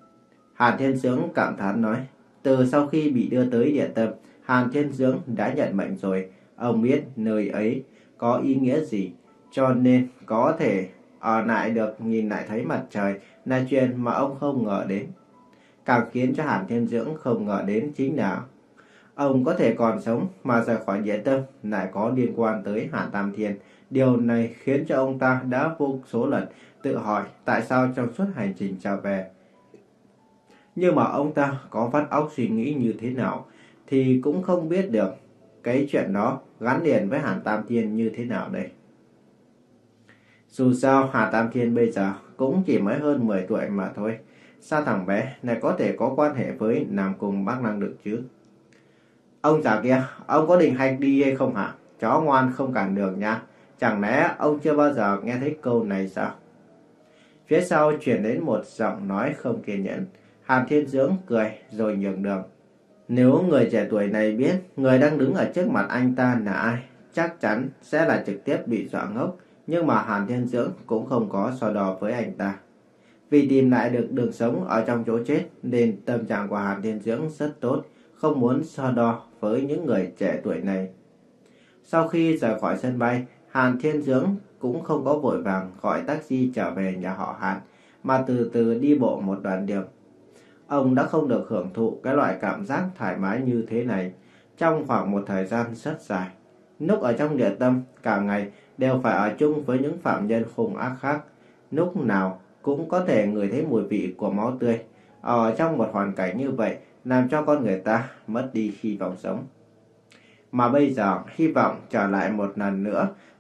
Hàn Thiên Dưỡng cảm thán nói. Từ sau khi bị đưa tới Địa Tâm, Hàn Thiên Dưỡng đã nhận mệnh rồi. Ông biết nơi ấy có ý nghĩa gì, cho nên có thể ở lại được nhìn lại thấy mặt trời là chuyện mà ông không ngờ đến. Càng khiến cho Hàn Thiên Dưỡng không ngờ đến chính là ông có thể còn sống mà rời khỏi Địa Tâm lại có liên quan tới Hàn Tam Thiên. Điều này khiến cho ông ta đã vô số lần tự hỏi tại sao trong suốt hành trình trở về. Nhưng mà ông ta có vắt óc suy nghĩ như thế nào thì cũng không biết được cái chuyện đó gắn liền với Hàn Tam Thiên như thế nào đây. Dù sao Hàn Tam Thiên bây giờ cũng chỉ mới hơn mười tuổi mà thôi. Sao thằng bé này có thể có quan hệ với Nam Cung Bắc Năng được chứ? Ông già kia, ông có định hạch đi hay không hả? Chó ngoan không cản đường nha. Chẳng lẽ ông chưa bao giờ nghe thấy câu này sao? Phía sau chuyển đến một giọng nói không kiên nhẫn. Hàn Thiên Dưỡng cười rồi nhường đường. Nếu người trẻ tuổi này biết người đang đứng ở trước mặt anh ta là ai, chắc chắn sẽ là trực tiếp bị dọa ngốc. Nhưng mà Hàn Thiên Dưỡng cũng không có so đo với anh ta. Vì tìm lại được đường sống ở trong chỗ chết nên tâm trạng của Hàn Thiên Dưỡng rất tốt, không muốn so đo với những người trẻ tuổi này. Sau khi rời khỏi sân bay, Hàn Thiên Dưỡng cũng không có vội vàng gọi taxi trở về nhà họ Hàn, mà từ từ đi bộ một đoạn đường. Ông đã không được hưởng thụ cái loại cảm giác thoải mái như thế này trong khoảng một thời gian rất dài. Lúc ở trong Địa Tâm, cả ngày đều phải ở chung với những phạm nhân hung ác khác. Lúc nào cũng có thể ngửi thấy mùi vị của máu tươi. Ở trong một hoàn cảnh như vậy, làm cho con người ta mất đi hy vọng sống. Mà bây giờ, hy vọng trở lại một lần nữa,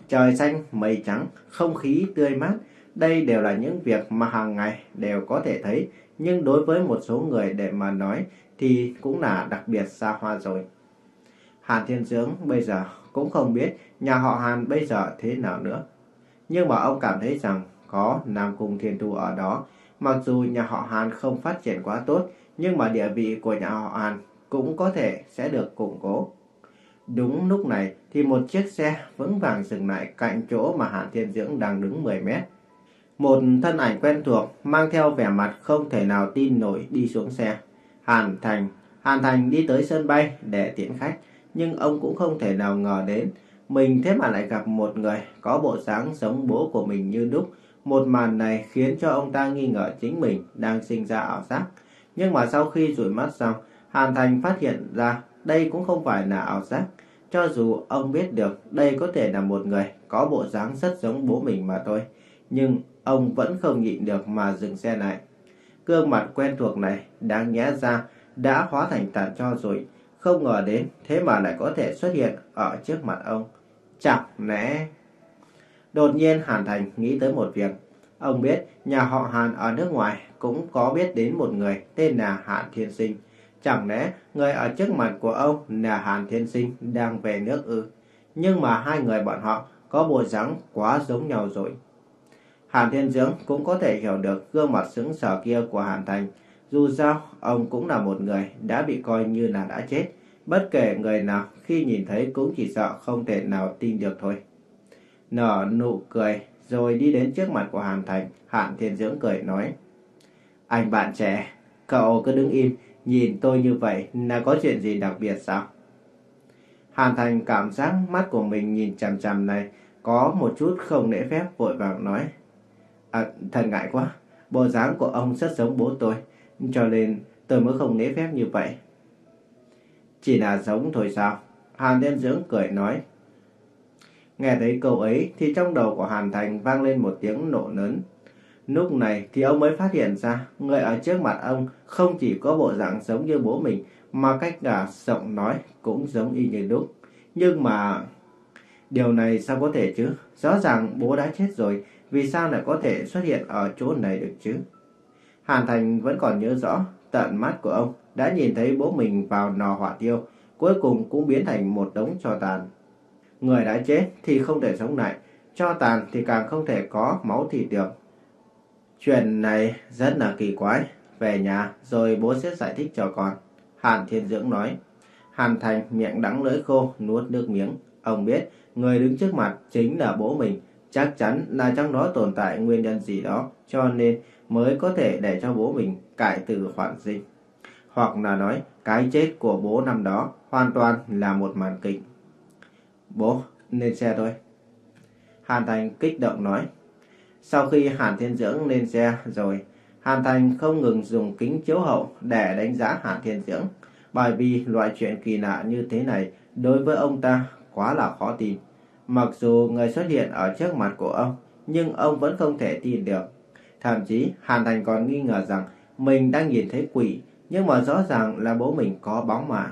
trời xanh, mây trắng, không khí tươi mát. Đây đều là những việc mà hàng ngày đều có thể thấy, nhưng đối với một số người để mà nói thì cũng là đặc biệt xa hoa rồi. Hàn Thiên Dưỡng bây giờ cũng không biết nhà họ Hàn bây giờ thế nào nữa. Nhưng mà ông cảm thấy rằng có Nam Cung Thiên Tu ở đó, mặc dù nhà họ Hàn không phát triển quá tốt, nhưng mà địa vị của nhà họ Hàn cũng có thể sẽ được củng cố. Đúng lúc này thì một chiếc xe vững vàng dừng lại cạnh chỗ mà Hàn Thiên Dưỡng đang đứng mười mét. Một thân ảnh quen thuộc mang theo vẻ mặt không thể nào tin nổi đi xuống xe. Hàn Thành, Hàn Thành đi tới sân bay để tiễn khách, nhưng ông cũng không thể nào ngờ đến mình thế mà lại gặp một người có bộ dáng giống bố của mình như đúc. Một màn này khiến cho ông ta nghi ngờ chính mình đang sinh ra ảo giác. Nhưng mà sau khi dụi mắt xong, Hàn Thành phát hiện ra đây cũng không phải là ảo giác. Cho dù ông biết được đây có thể là một người có bộ dáng rất giống bố mình mà thôi, nhưng ông vẫn không nhịn được mà dừng xe lại. Gương mặt quen thuộc này đáng nhẽ ra đã hóa thành tàn tro rồi, không ngờ đến thế mà lại có thể xuất hiện ở trước mặt ông. Chẳng lẽ... Đột nhiên Hàn Thành nghĩ tới một việc. Ông biết nhà họ Hàn ở nước ngoài cũng có biết đến một người tên là Hàn Thiên Sinh. Chẳng lẽ người ở trước mặt của ông là Hàn Thiên Sinh đang về nước ư? Nhưng mà hai người bọn họ có bộ dáng quá giống nhau rồi. Hàn Thiên Dưỡng cũng có thể hiểu được gương mặt sững sờ kia của Hàn Thành. Dù sao, ông cũng là một người đã bị coi như là đã chết. Bất kể người nào khi nhìn thấy cũng chỉ sợ không thể nào tin được thôi. Nở nụ cười rồi đi đến trước mặt của Hàn Thành. Hàn Thiên Dưỡng cười nói: Anh bạn trẻ, cậu cứ đứng im, nhìn tôi như vậy là có chuyện gì đặc biệt sao? Hàn Thành cảm giác mắt của mình nhìn chằm chằm này có một chút không lễ phép, vội vàng nói: À, thật ngại quá, bộ dáng của ông rất giống bố tôi, cho nên tôi mới không lễ phép như vậy. Chỉ là giống thôi sao? Hàn Thiên Dưỡng cười nói. Nghe thấy câu ấy thì trong đầu của Hàn Thành vang lên một tiếng nổ lớn. Lúc này thì ông mới phát hiện ra người ở trước mặt ông không chỉ có bộ dạng giống như bố mình, mà cách cả giọng nói cũng giống y như đúc. Nhưng mà điều này sao có thể chứ? Rõ ràng bố đã chết rồi, vì sao lại có thể xuất hiện ở chỗ này được chứ? Hàn Thành vẫn còn nhớ rõ, tận mắt của ông đã nhìn thấy bố mình vào nò hỏa tiêu, cuối cùng cũng biến thành một đống tro tàn. Người đã chết thì không thể sống lại, tro tàn thì càng không thể có máu thịt được. Chuyện này rất là kỳ quái, về nhà rồi bố sẽ giải thích cho con. Hàn Thiên Dưỡng nói. Hàn Thành miệng đắng lưỡi khô nuốt nước miếng. Ông biết người đứng trước mặt chính là bố mình, chắc chắn là trong đó tồn tại nguyên nhân gì đó, cho nên mới có thể để cho bố mình cải tử hoàn sinh. Hoặc là nói cái chết của bố năm đó hoàn toàn là một màn kịch. Bố, lên xe thôi. Hàn Thành kích động nói. Sau khi Hàn Thiên Dưỡng lên xe rồi, Hàn Thành không ngừng dùng kính chiếu hậu để đánh giá Hàn Thiên Dưỡng, bởi vì loại chuyện kỳ lạ như thế này đối với ông ta quá là khó tin. Mặc dù người xuất hiện ở trước mặt của ông, nhưng ông vẫn không thể tin được. Thậm chí Hàn Thành còn nghi ngờ rằng mình đang nhìn thấy quỷ, nhưng mà rõ ràng là bố mình có bóng mà.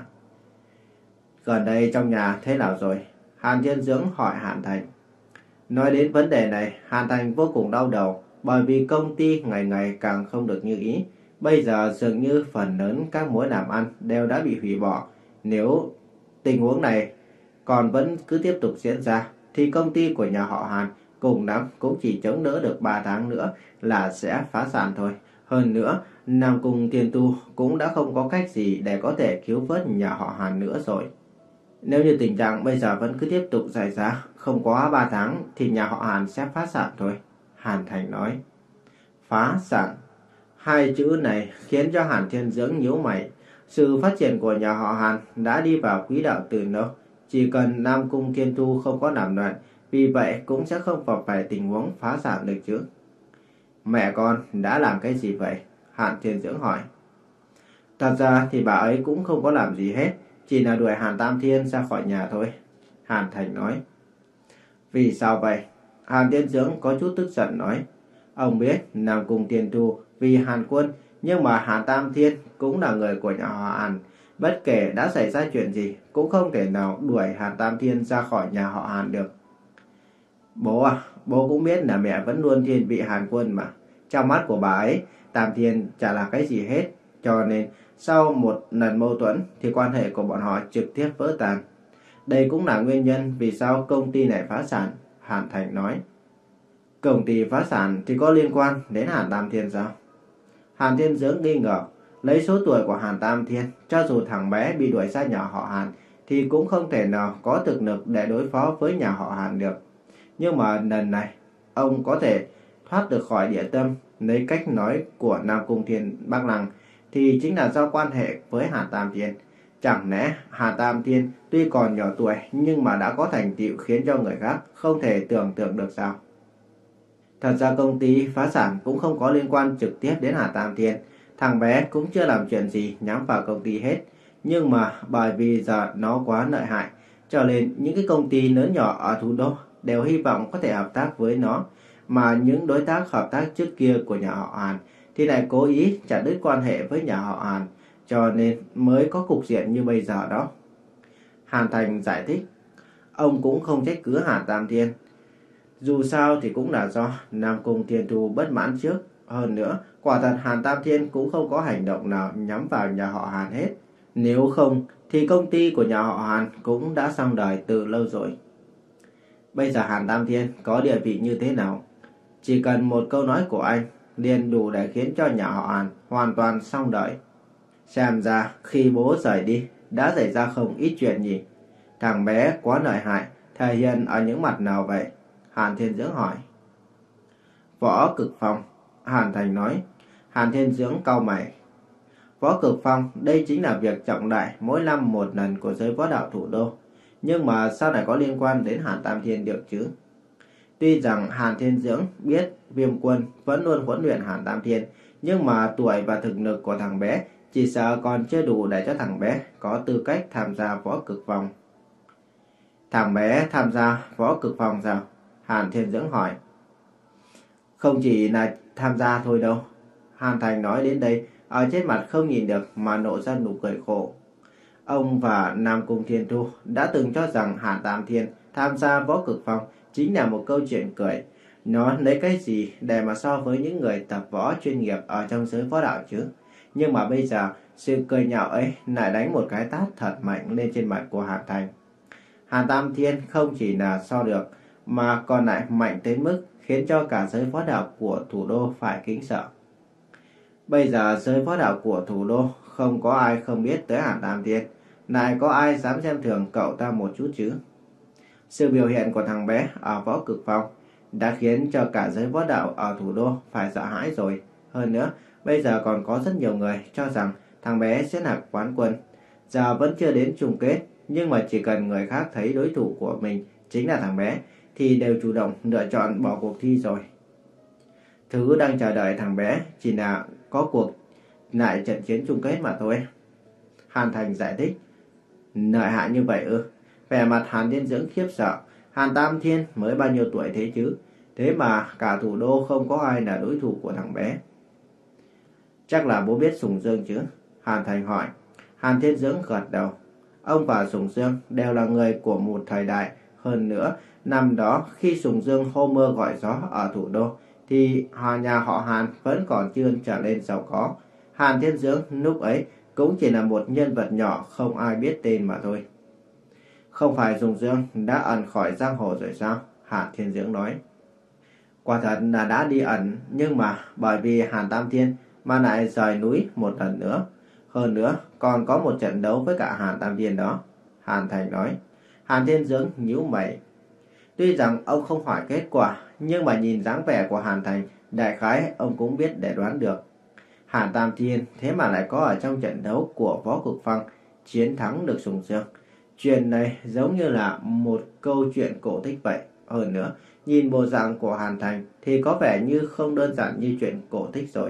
Gần đây trong nhà thế nào rồi? Hàn Thiên Dưỡng hỏi Hàn Thành. Nói đến vấn đề này, Hàn Thành vô cùng đau đầu, bởi vì công ty ngày ngày càng không được như ý. Bây giờ dường như phần lớn các mối làm ăn đều đã bị hủy bỏ. Nếu tình huống này còn vẫn cứ tiếp tục diễn ra, thì công ty của nhà họ Hàn cùng lắm cũng chỉ chống đỡ được ba tháng nữa là sẽ phá sản thôi. Hơn nữa, Nam Cung Thiên Tu cũng đã không có cách gì để có thể cứu vớt nhà họ Hàn nữa rồi. Nếu như tình trạng bây giờ vẫn cứ tiếp tục xảy ra, không quá ba tháng thì nhà họ Hàn sẽ phá sản thôi. Hàn Thành nói. Phá sản. Hai chữ này khiến cho Hàn Thiên Dưỡng nhíu mày. Sự phát triển của nhà họ Hàn đã đi vào quỹ đạo từ lâu. Chỉ cần Nam Cung Thiên Tu không có làm loạn, vì vậy cũng sẽ không gặp phải tình huống phá sản được chứ. Mẹ con đã làm cái gì vậy? Hàn Thiên Dưỡng hỏi. Thật ra thì bà ấy cũng không có làm gì hết, chỉ là đuổi Hàn Tam Thiên ra khỏi nhà thôi. Hàn Thành nói. Vì sao vậy? Hàn Thiên Dưỡng có chút tức giận nói. Ông biết Nam Cung Thiên Tu vì Hàn Quân, nhưng mà Hàn Tam Thiên cũng là người của nhà họ Hàn. Bất kể đã xảy ra chuyện gì cũng không thể nào đuổi Hàn Tam Thiên ra khỏi nhà họ Hàn được. Bố à, bố cũng biết là mẹ vẫn luôn thiên vị Hàn Quân mà. Trong mắt của bà ấy, Tam Thiên chả là cái gì hết. Cho nên sau một lần mâu thuẫn thì quan hệ của bọn họ trực tiếp vỡ tan. Đây cũng là nguyên nhân vì sao công ty này phá sản, Hàn Thành nói. Công ty phá sản thì có liên quan đến Hàn Tam Thiên sao? Hàn Thiên Dưỡng nghi ngờ, lấy số tuổi của Hàn Tam Thiên, cho dù thằng bé bị đuổi ra nhà họ Hàn thì cũng không thể nào có thực lực để đối phó với nhà họ Hàn được. Nhưng mà lần này, ông có thể thoát được khỏi địa tâm, lấy cách nói của Nam Cung Thiên Bắc Lăng thì chính là do quan hệ với Hàn Tam Thiên. Chẳng lẽ Hàn Tam Thiên tuy còn nhỏ tuổi nhưng mà đã có thành tựu khiến cho người khác không thể tưởng tượng được sao? Thật ra công ty phá sản cũng không có liên quan trực tiếp đến Hàn Tam Thiên. Thằng bé cũng chưa làm chuyện gì nhắm vào công ty hết. Nhưng mà bởi vì giờ nó quá lợi hại, cho nên những cái công ty lớn nhỏ ở thủ đô đều hy vọng có thể hợp tác với nó. Mà những đối tác hợp tác trước kia của nhà họ Hàn thì lại cố ý chặt đứt quan hệ với nhà họ Hàn, cho nên mới có cục diện như bây giờ đó. Hàn Thành giải thích, ông cũng không trách cứ Hàn Tam Thiên. Dù sao thì cũng là do Nam Cung Thiên Thu bất mãn trước. Hơn nữa, quả thật Hàn Tam Thiên cũng không có hành động nào nhắm vào nhà họ Hàn hết. Nếu không thì công ty của nhà họ Hàn cũng đã xong đời từ lâu rồi. Bây giờ Hàn Tam Thiên có địa vị như thế nào? Chỉ cần một câu nói của anh liền đủ để khiến cho nhà họ Hàn hoàn toàn xong đời. Xem ra khi bố rời đi đã xảy ra không ít chuyện nhỉ? Thằng bé quá lợi hại, thể hiện ở những mặt nào vậy? Hàn Thiên Dưỡng hỏi. Võ Cực Phong, Hàn Thành nói. Hàn Thiên Dưỡng cau mày. Võ Cực Phong, đây chính là việc trọng đại mỗi năm một lần của giới võ đạo thủ đô. Nhưng mà sao lại có liên quan đến Hàn Tam Thiên được chứ? Tuy rằng Hàn Thiên Dưỡng biết Viêm Quân vẫn luôn huấn luyện Hàn Tam Thiên, nhưng mà tuổi và thực lực của thằng bé chỉ sợ còn chưa đủ để cho thằng bé có tư cách tham gia Võ Cực Phong. Thằng bé tham gia Võ Cực Phong sao? Hàn Thiên Dưỡng hỏi. Không chỉ là tham gia thôi đâu. Hàn Thành nói đến đây, ở trên mặt không nhìn được mà nộ ra nụ cười khổ. Ông và Nam Cung Thiên Thu đã từng cho rằng Hàn Tam Thiên tham gia Võ Cực Phong chính là một câu chuyện cười. Nó lấy cái gì để mà so với những người tập võ chuyên nghiệp ở trong giới võ đạo chứ? Nhưng mà bây giờ, sự cười nhạo ấy lại đánh một cái tát thật mạnh lên trên mặt của Hàn Thành. Hàn Tam Thiên không chỉ là so được, mà còn lại mạnh đến mức khiến cho cả giới võ đạo của thủ đô phải kính sợ. Bây giờ giới võ đạo của thủ đô không có ai không biết tới Hàn Tam Thiên, lại có ai dám xem thường cậu ta một chút chứ? Sự biểu hiện của thằng bé ở Võ Cực Phong đã khiến cho cả giới võ đạo ở thủ đô phải sợ hãi rồi. Hơn nữa, bây giờ còn có rất nhiều người cho rằng thằng bé sẽ là quán quân. Giờ vẫn chưa đến chung kết, nhưng mà chỉ cần người khác thấy đối thủ của mình chính là thằng bé thì đều chủ động lựa chọn bỏ cuộc thi rồi. Thứ đang chờ đợi thằng bé chỉ là có cuộc lại trận chiến chung kết mà thôi. Hàn Thành giải thích. Lợi hại như vậy ư? Vẻ mặt Hàn Thiên Dưỡng khiếp sợ. Hàn Tam Thiên mới bao nhiêu tuổi thế chứ? Thế mà cả thủ đô không có ai là đối thủ của thằng bé. Chắc là bố biết Sùng Dương chứ? Hàn Thành hỏi. Hàn Thiên Dưỡng gật đầu. Ông và Sùng Dương đều là người của một thời đại. Hơn nữa, năm đó khi Sùng Dương hô mưa gọi gió ở thủ đô thì họ nhà họ Hàn vẫn còn chưa trở lên giàu có. Hàn Thiên Dưỡng lúc ấy cũng chỉ là một nhân vật nhỏ không ai biết tên mà thôi. Không phải Sùng Dương đã ẩn khỏi giang hồ rồi sao? Hàn Thiên Dưỡng nói. Quả thật là đã đi ẩn, nhưng mà bởi vì Hàn Tam Thiên mà lại rời núi một lần nữa. Hơn nữa còn có một trận đấu với cả Hàn Tam Thiên đó. Hàn Thành nói. Hàn Thiên Dưỡng nhíu mày. Tuy rằng ông không hỏi kết quả, nhưng mà nhìn dáng vẻ của Hàn Thành, đại khái ông cũng biết để đoán được. Hàn Tam Thiên thế mà lại có ở trong trận đấu của Võ Cực Phong chiến thắng được Sùng Dương. Chuyện này giống như là một câu chuyện cổ tích vậy. Hơn nữa, nhìn bộ dạng của Hàn Thành thì có vẻ như không đơn giản như chuyện cổ tích rồi.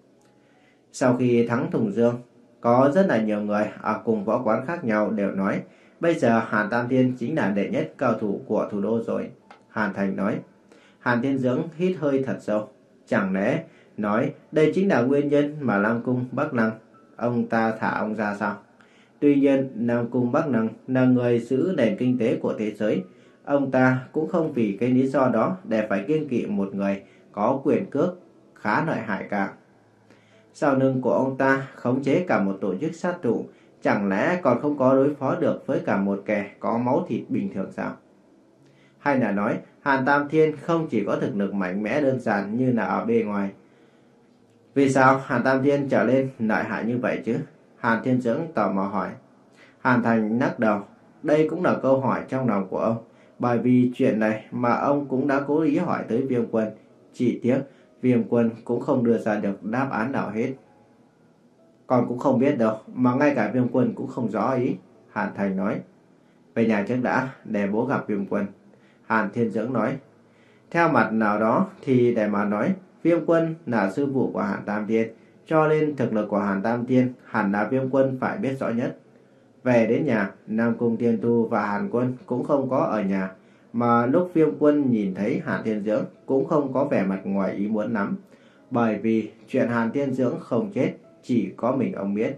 Sau khi thắng Sùng Dương, có rất là nhiều người ở cùng võ quán khác nhau đều nói bây giờ Hàn Tam Thiên chính là đệ nhất cao thủ của thủ đô rồi. Hàn Thành nói. Hàn Thiên Dưỡng hít hơi thật sâu. Chẳng lẽ nói đây chính là nguyên nhân mà Nam Cung Bắc Lăng ông ta thả ông ra sao? Tuy nhiên Nam Cung Bắc Lăng là người giữ nền kinh tế của thế giới. ông ta cũng không vì cái lý do đó để phải kiêng kỵ một người có quyền cước khá lợi hại cả. Sau lưng của ông ta khống chế cả một tổ chức sát thủ, chẳng lẽ còn không có đối phó được với cả một kẻ có máu thịt bình thường sao? Hay là nói Hàn Tam Thiên không chỉ có thực lực mạnh mẽ đơn giản như là ở bề ngoài? Vì sao Hàn Tam Thiên trở lên lợi hại như vậy chứ? Hàn Thiên Dưỡng tò mò hỏi. Hàn Thành lắc đầu. Đây cũng là câu hỏi trong lòng của ông. Bởi vì chuyện này mà ông cũng đã cố ý hỏi tới Viêm Quân. Chỉ tiếc Viêm Quân cũng không đưa ra được đáp án nào hết. Con cũng không biết đâu, mà ngay cả Viêm Quân cũng không rõ ý. Hàn Thành nói. Về nhà trước đã, để bố gặp Viêm Quân. Hàn Thiên Dưỡng nói. Theo mặt nào đó thì để mà nói, Viêm Quân là sư phụ của Hàn Tam Thiên, cho nên thực lực của Hàn Tam Thiên hẳn là Viêm Quân phải biết rõ nhất. Về đến nhà, Nam Cung Tiên Tu và Hàn Quân cũng không có ở nhà, mà lúc Viêm Quân nhìn thấy Hàn Thiên Dưỡng cũng không có vẻ mặt ngoài ý muốn lắm, bởi vì chuyện Hàn Thiên Dưỡng không chết chỉ có mình ông biết.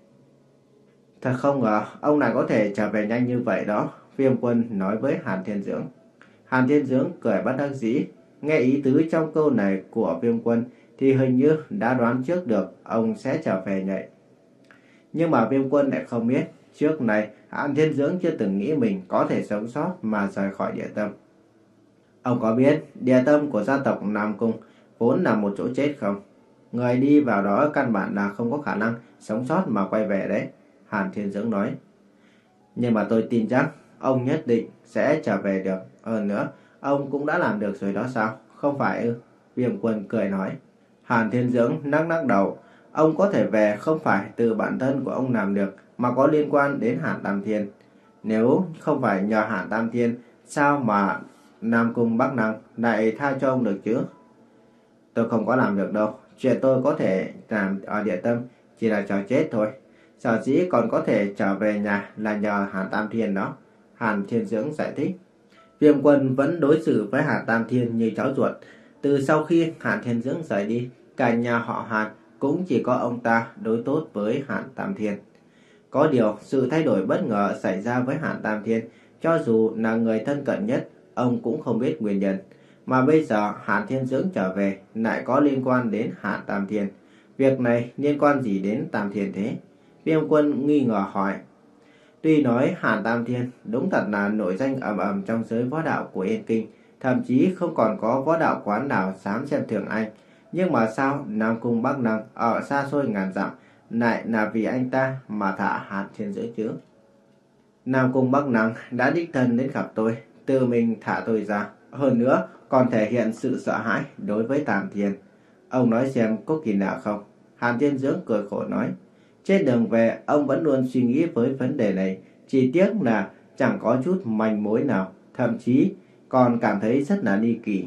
Thật không ngờ ông này có thể trở về nhanh như vậy đó, Viêm Quân nói với Hàn Thiên Dưỡng. Hàn Thiên Dưỡng cười bất đắc dĩ, nghe ý tứ trong câu này của Viêm Quân thì hình như đã đoán trước được ông sẽ trở về nhạy. Nhưng mà Viêm Quân lại không biết, trước này Hàn Thiên Dưỡng chưa từng nghĩ mình có thể sống sót mà rời khỏi địa tâm. Ông có biết địa tâm của gia tộc Nam Cung vốn là một chỗ chết không? Người đi vào đó căn bản là không có khả năng sống sót mà quay về đấy, Hàn Thiên Dưỡng nói. Nhưng mà tôi tin chắc ông nhất định sẽ trở về được. Hơn nữa, ông cũng đã làm được rồi đó sao? Không phải ư? Viêm Quân cười nói. Hàn Thiên Dưỡng lắc lắc đầu. Ông có thể về không phải từ bản thân của ông làm được, mà có liên quan đến Hàn Tam Thiên. Nếu không phải nhờ Hàn Tam Thiên, sao mà Nam Cung Bắc Năng lại tha cho ông được chứ? Tôi không có làm được đâu. Chuyện tôi có thể làm ở địa tâm chỉ là trò chết thôi. Sở dĩ còn có thể trở về nhà là nhờ Hàn Tam Thiên đó, Hàn Thiên Dưỡng giải thích. Viêm Quân vẫn đối xử với Hàn Tam Thiên như cháu ruột. Từ sau khi Hàn Thiên Dưỡng rời đi, cả nhà họ Hàn cũng chỉ có ông ta đối tốt với Hàn Tam Thiên. Có điều sự thay đổi bất ngờ xảy ra với Hàn Tam Thiên, cho dù là người thân cận nhất, ông cũng không biết nguyên nhân. Mà bây giờ Hàn Thiên Dưỡng trở về lại có liên quan đến Hàn Tam Thiên. Việc này liên quan gì đến Tam Thiên thế? Viêm Quân nghi ngờ hỏi. Tuy nói Hàn Tam Thiên đúng thật là nổi danh ầm ầm trong giới võ đạo của Yên Kinh, thậm chí không còn có võ đạo quán nào dám xem thường anh. Nhưng mà sao Nam Cung Bắc Năng ở xa xôi ngàn dặm lại là vì anh ta mà thả Hàn Thiên Dưỡng chứ? Nam Cung Bắc Năng đã đích thân đến gặp tôi, tự mình thả tôi ra. Hơn nữa còn thể hiện sự sợ hãi đối với Tam Thiên. Ông nói xem có kỳ lạ không? Hàn Thiên Dưỡng cười khổ nói. Trên đường về ông vẫn luôn suy nghĩ với vấn đề này, chỉ tiếc là chẳng có chút manh mối nào, thậm chí còn cảm thấy rất là ly kỳ.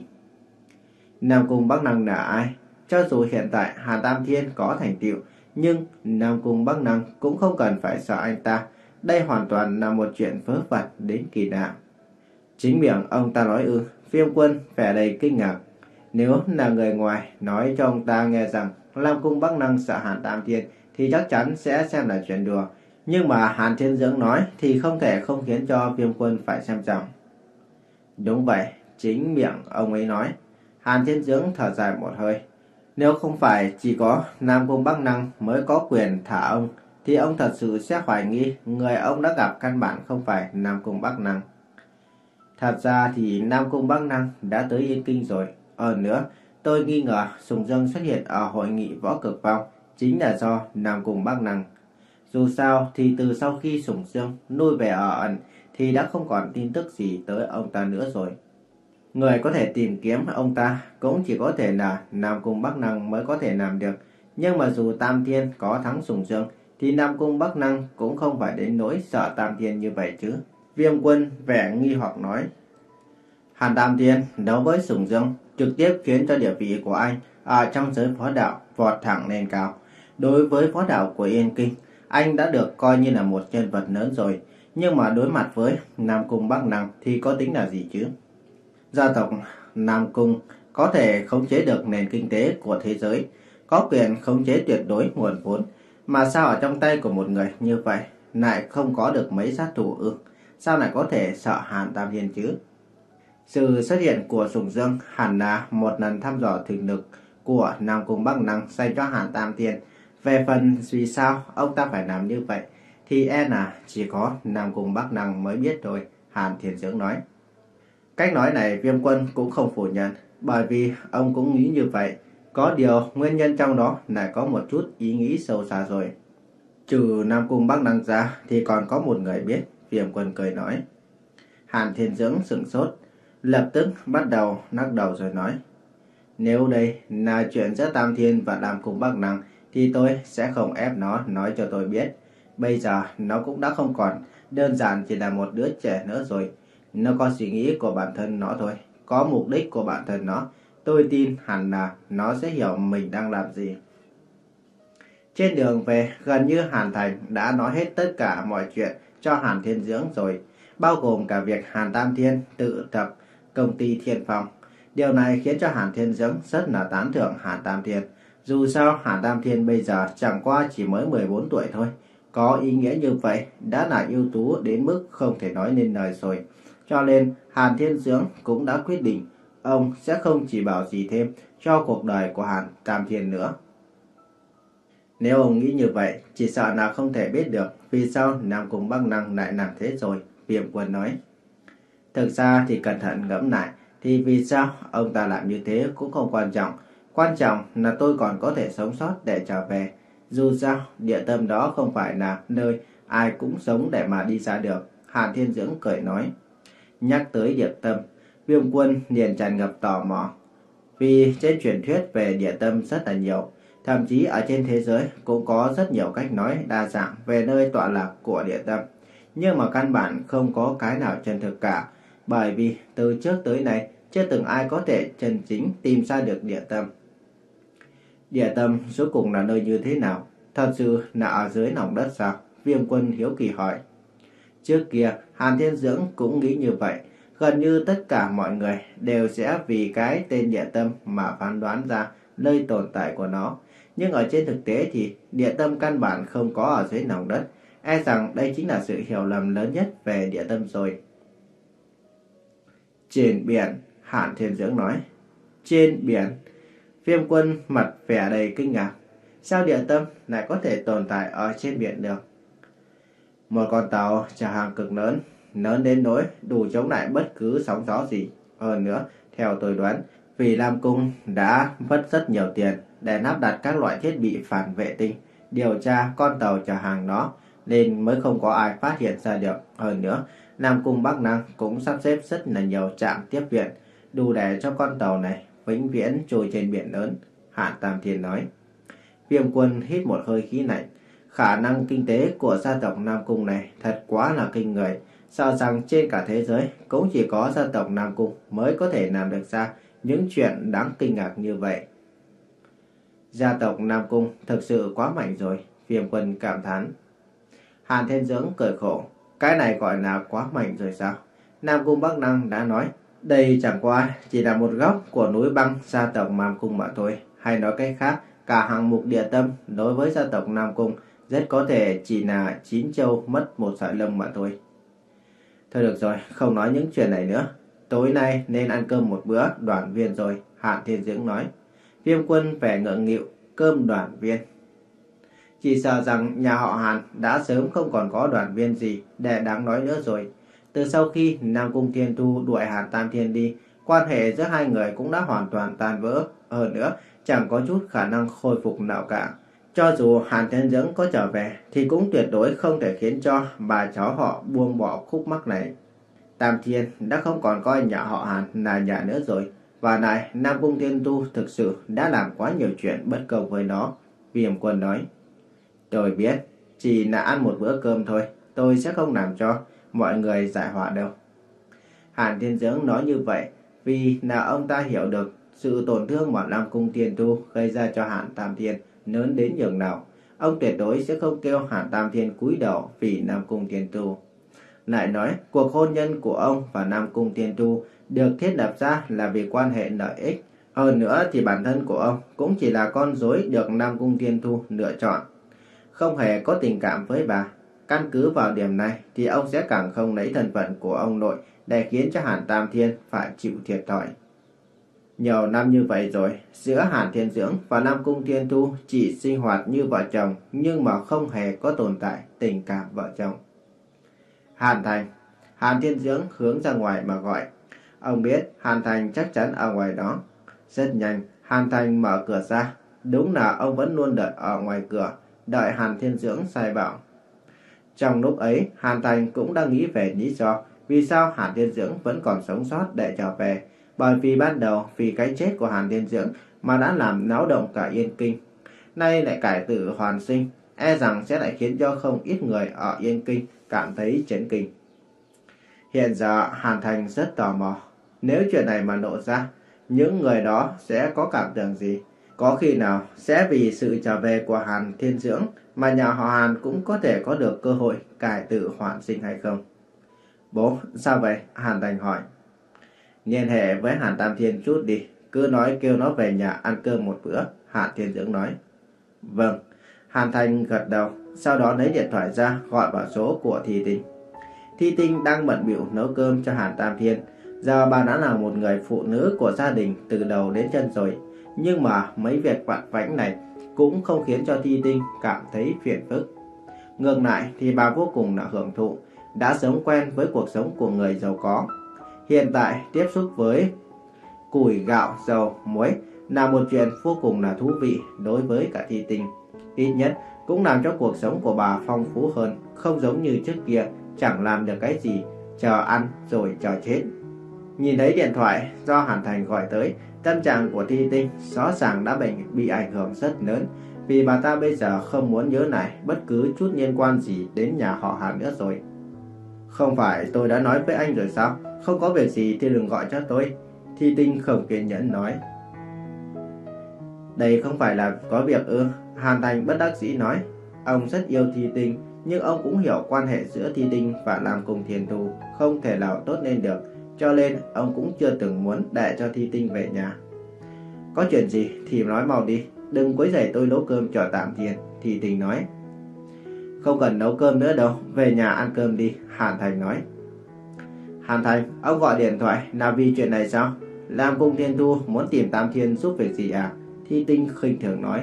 Nam Cung Bắc Năng là ai? Cho dù hiện tại Hàn Tam Thiên có thành tựu, nhưng Nam Cung Bắc Năng cũng không cần phải sợ anh ta. Đây hoàn toàn là một chuyện vớ vẩn đến kỳ lạ. Chính miệng ông ta nói ư? Viêm Quân vẻ đầy kinh ngạc. Nếu là người ngoài nói cho ông ta nghe rằng Nam Cung Bắc Năng sợ Hàn Tam Thiên thì chắc chắn sẽ xem là chuyện đùa. Nhưng mà Hàn Thiên Dưỡng nói thì không thể không khiến cho Viêm Quân phải xem trọng. Đúng vậy, chính miệng ông ấy nói. Hàn Thiên Dưỡng thở dài một hơi. Nếu không phải chỉ có Nam Cung Bắc Năng mới có quyền thả ông, thì ông thật sự sẽ hoài nghi người ông đã gặp căn bản không phải Nam Cung Bắc Năng. Thật ra thì Nam Cung Bắc Năng đã tới Yên Kinh rồi. Hơn nữa, tôi nghi ngờ Sùng Dương xuất hiện ở hội nghị võ cực phong chính là do Nam Cung Bắc Năng. Dù sao thì từ sau khi Sùng Dương nuôi về ở ẩn thì đã không còn tin tức gì tới ông ta nữa rồi. Người có thể tìm kiếm ông ta cũng chỉ có thể là Nam Cung Bắc Năng mới có thể làm được. Nhưng mà dù Tam Thiên có thắng Sùng Dương thì Nam Cung Bắc Năng cũng không phải đến nỗi sợ Tam Thiên như vậy chứ. Viêm Quân vẻ nghi hoặc nói. Hàn Tam Thiên đấu với Sùng Dương trực tiếp khiến cho địa vị của anh ở trong giới võ đạo vọt thẳng lên cao. Đối với võ đạo của Yên Kinh, anh đã được coi như là một nhân vật lớn rồi. Nhưng mà đối mặt với Nam Cung Bắc Năng thì có tính là gì chứ? Gia tộc Nam Cung có thể khống chế được nền kinh tế của thế giới, có quyền khống chế tuyệt đối nguồn vốn. Mà sao ở trong tay của một người như vậy lại không có được mấy sát thủ ư? sao lại có thể sợ Hàn Tam Thiên chứ? Sự xuất hiện của Sùng Dương hẳn là một lần thăm dò thực lực của Nam Cung Bắc Năng dành cho Hàn Tam Thiên. Về phần vì sao ông ta phải làm như vậy thì e là chỉ có Nam Cung Bắc Năng mới biết thôi, Hàn Thiên Dưỡng nói. Cách nói này Viêm Quân cũng không phủ nhận, bởi vì ông cũng nghĩ như vậy. Có điều nguyên nhân trong đó lại có một chút ý nghĩ sâu xa rồi. Trừ Nam Cung Bắc Năng ra thì còn có một người biết, Viêm Quân cười nói. Hàn Thiên Dưỡng sửng sốt, lập tức bắt đầu lắc đầu rồi nói. Nếu đây là chuyện giữa Tam Thiên và Nam Cung Bắc Năng thì tôi sẽ không ép nó nói cho tôi biết. Bây giờ nó cũng đã không còn đơn giản chỉ là một đứa trẻ nữa rồi. Nó có suy nghĩ của bản thân nó thôi, có mục đích của bản thân nó. Tôi tin hẳn là nó sẽ hiểu mình đang làm gì. Trên đường về, gần như Hàn Thành đã nói hết tất cả mọi chuyện cho Hàn Thiên Dưỡng rồi, bao gồm cả việc Hàn Tam Thiên tự tập công ty Thiên Phong. Điều này khiến cho Hàn Thiên Dưỡng rất là tán thưởng Hàn Tam Thiên. Dù sao Hàn Tam Thiên bây giờ chẳng qua chỉ mới mười bốn tuổi thôi. Có ý nghĩa như vậy đã là ưu tú đến mức không thể nói nên lời rồi. Cho nên Hàn Thiên Dưỡng cũng đã quyết định ông sẽ không chỉ bảo gì thêm cho cuộc đời của Hàn Tam Thiên nữa. Nếu ông nghĩ như vậy, chỉ sợ là không thể biết được vì sao Nam Cung Bắc Năng lại làm thế rồi, Viêm Quân nói. Thực ra thì cẩn thận ngẫm lại, thì vì sao ông ta làm như thế cũng không quan trọng. Quan trọng là tôi còn có thể sống sót để trở về. Dù sao, địa tâm đó không phải là nơi ai cũng sống để mà đi ra được, Hàn Thiên Dưỡng cười nói. Nhắc tới địa tâm, Viêm Quân liền tràn ngập tò mò. Vì trên truyền thuyết về địa tâm rất là nhiều. Thậm chí ở trên thế giới cũng có rất nhiều cách nói đa dạng về nơi tọa lạc của địa tâm. Nhưng mà căn bản không có cái nào chân thực cả. Bởi vì từ trước tới nay chưa từng ai có thể chân chính tìm ra được địa tâm. Địa tâm rốt cuộc là nơi như thế nào? Thật sự là ở dưới lòng đất sao? Viêm Quân hiếu kỳ hỏi. Trước kia Hàn Thiên Dưỡng cũng nghĩ như vậy. Gần như tất cả mọi người đều sẽ vì cái tên địa tâm mà phán đoán ra nơi tồn tại của nó. Nhưng ở trên thực tế thì địa tâm căn bản không có ở dưới lòng đất. E rằng đây chính là sự hiểu lầm lớn nhất về địa tâm rồi. Trên biển, Hàn Thiên Dưỡng nói. Trên biển? Viêm Quân mặt vẻ đầy kinh ngạc. Sao địa tâm lại có thể tồn tại ở trên biển được? Một con tàu chở hàng cực lớn, lớn đến nỗi đủ chống lại bất cứ sóng gió gì. Hơn nữa, theo tôi đoán, vì Lam Cung đã mất rất nhiều tiền để lắp đặt các loại thiết bị phản vệ tinh, điều tra con tàu chở hàng đó, nên mới không có ai phát hiện ra được. Hơn nữa, Nam Cung Bắc Năng cũng sắp xếp rất là nhiều trạm tiếp viện, đủ để cho con tàu này vĩnh viễn trôi trên biển lớn, Hàn Tam Thiên nói. Viêm Quân hít một hơi khí lạnh. Khả năng kinh tế của gia tộc Nam Cung này thật quá là kinh người. Sợ rằng trên cả thế giới cũng chỉ có gia tộc Nam Cung mới có thể làm được ra những chuyện đáng kinh ngạc như vậy. Gia tộc Nam Cung thực sự quá mạnh rồi, Viêm Quân cảm thán. Hàn Thiên Dưỡng cười khổ. Cái này gọi là quá mạnh rồi sao? Nam Cung Bắc Năng đã nói, đây chẳng qua chỉ là một góc của núi băng gia tộc Nam Cung mà thôi. Hay nói cách khác, cả hạng mục địa tâm đối với gia tộc Nam Cung rất có thể chỉ là chín châu mất một sợi lông mà thôi. Thôi được rồi, không nói những chuyện này nữa. Tối nay nên ăn cơm một bữa đoàn viên rồi, Hàn Thiên Dưỡng nói. Viêm Quân vẻ ngượng nghịu, cơm đoàn viên. Chỉ sợ rằng nhà họ Hàn đã sớm không còn có đoàn viên gì để đáng nói nữa rồi. Từ sau khi Nam Cung Thiên Thu đuổi Hàn Tam Thiên đi, quan hệ giữa hai người cũng đã hoàn toàn tan vỡ. Hơn nữa, chẳng có chút khả năng khôi phục nào cả. Cho dù Hàn Thiên Dưỡng có trở về thì cũng tuyệt đối không thể khiến cho bà cháu họ buông bỏ khúc mắc này. Tam Thiên đã không còn coi nhà họ Hàn là nhà nữa rồi. Và lại Nam Cung Thiên Tu thực sự đã làm quá nhiều chuyện bất công với nó, Viêm Quân nói. Tôi biết, chỉ là ăn một bữa cơm thôi, tôi sẽ không làm cho mọi người giải họa đâu. Hàn Thiên Dưỡng nói như vậy vì là ông ta hiểu được sự tổn thương mà Nam Cung Thiên Tu gây ra cho Hàn Tam Thiên lớn đến nhường nào. Ông tuyệt đối sẽ không kêu Hàn Tam Thiên cúi đầu vì Nam Cung Thiên Tu. Lại nói cuộc hôn nhân của ông và Nam Cung Thiên Tu được thiết lập ra là vì quan hệ lợi ích. Hơn nữa thì bản thân của ông cũng chỉ là con rối được Nam Cung Thiên Tu lựa chọn, không hề có tình cảm với bà. Căn cứ vào điểm này thì ông sẽ càng không lấy thân phận của ông nội để khiến cho Hàn Tam Thiên phải chịu thiệt thòi. Nhiều năm như vậy rồi, giữa Hàn Thiên Dưỡng và Nam Cung Thiên Thu chỉ sinh hoạt như vợ chồng nhưng mà không hề có tồn tại tình cảm vợ chồng. Hàn Thành, Hàn Thiên Dưỡng hướng ra ngoài mà gọi. Ông biết Hàn Thành chắc chắn ở ngoài đó. Rất nhanh, Hàn Thành mở cửa ra. Đúng là ông vẫn luôn đợi ở ngoài cửa, đợi Hàn Thiên Dưỡng sai bảo. Trong lúc ấy, Hàn Thành cũng đang nghĩ về lý do vì sao Hàn Thiên Dưỡng vẫn còn sống sót để trở về. Bởi vì ban đầu vì cái chết của Hàn Thiên Dưỡng mà đã làm náo động cả Yên Kinh. Nay lại cải tử hoàn sinh, e rằng sẽ lại khiến cho không ít người ở Yên Kinh cảm thấy chấn kinh. Hiện giờ Hàn Thành rất tò mò, nếu chuyện này mà nổ ra, những người đó sẽ có cảm tưởng gì? Có khi nào sẽ vì sự trở về của Hàn Thiên Dưỡng mà nhà họ Hàn cũng có thể có được cơ hội cải tử hoàn sinh hay không? Bố, sao vậy? Hàn Thành hỏi. Liên hệ với Hàn Tam Thiên chút đi, cứ nói kêu nó về nhà ăn cơm một bữa, Hàn Thiên Dưỡng nói. Vâng, Hàn Thành gật đầu, sau đó lấy điện thoại ra gọi vào số của Thi Tinh. Thi Tinh đang bận bịu nấu cơm cho Hàn Tam Thiên. Giờ bà đã là một người phụ nữ của gia đình từ đầu đến chân rồi. Nhưng mà mấy việc vặt vãnh này cũng không khiến cho Thi Tinh cảm thấy phiền phức. Ngược lại thì bà vô cùng là hưởng thụ, đã sống quen với cuộc sống của người giàu có. Hiện tại tiếp xúc với củi, gạo, dầu, muối là một chuyện vô cùng là thú vị đối với cả Thi Tinh. Ít nhất cũng làm cho cuộc sống của bà phong phú hơn, không giống như trước kia chẳng làm được cái gì, chờ ăn rồi chờ chết. Nhìn thấy điện thoại do Hàn Thành gọi tới, tâm trạng của Thi Tinh rõ ràng đã bị, bị ảnh hưởng rất lớn, vì bà ta bây giờ không muốn nhớ lại bất cứ chút liên quan gì đến nhà họ Hàn nữa rồi. Không phải tôi đã nói với anh rồi sao? Không có việc gì thì đừng gọi cho tôi. Thi Tinh không kiên nhẫn nói. Đây không phải là có việc ư? Hàn Thành bất đắc dĩ nói. Ông rất yêu Thi Tinh, nhưng ông cũng hiểu quan hệ giữa Thi Tinh và Nam Cung Thiên Thu không thể nào tốt lên được, cho nên ông cũng chưa từng muốn để cho Thi Tinh về nhà. Có chuyện gì thì nói mau đi, đừng quấy rầy tôi nấu cơm cho Tam Thiên, Thi Tinh nói. Không cần nấu cơm nữa đâu, về nhà ăn cơm đi, Hàn Thành nói. Hàn Thành, ông gọi điện thoại là vì chuyện này sao? Nam Cung Thiên Thu muốn tìm Tam Thiên giúp việc gì à? Thi Tinh khinh thường nói.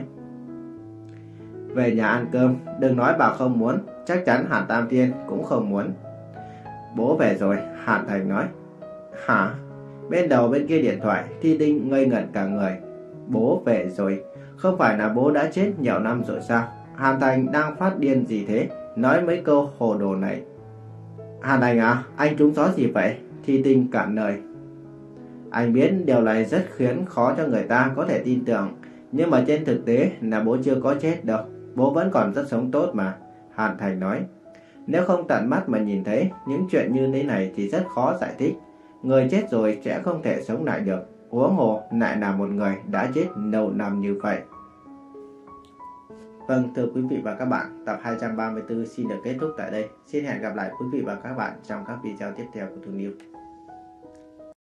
Về nhà ăn cơm, đừng nói bà không muốn, chắc chắn Hàn Tam Thiên cũng không muốn. Bố về rồi, Hàn Thành nói. Hả? Bên đầu bên kia điện thoại, Thi Tinh ngây ngẩn cả người. Bố về rồi? Không phải là bố đã chết nhiều năm rồi sao? Hàn Thành đang phát điên gì thế? Nói mấy câu hồ đồ này. Hàn Thành à, anh trúng gió gì vậy? Thi Tinh cạn lời. Anh biết điều này rất khiến khó cho người ta có thể tin tưởng, nhưng mà trên thực tế là bố chưa có chết đâu. Bố vẫn còn rất sống tốt mà, Hàn Thành nói. Nếu không tận mắt mà nhìn thấy những chuyện như thế này thì rất khó giải thích. Người chết rồi sẽ không thể sống lại được, huống hồ lại là một người đã chết lâu năm như vậy. Vâng, thưa quý vị và các bạn, tập hai trăm ba mươi tư xin được kết thúc tại đây. Xin hẹn gặp lại quý vị và các bạn trong các video tiếp theo của Thu News.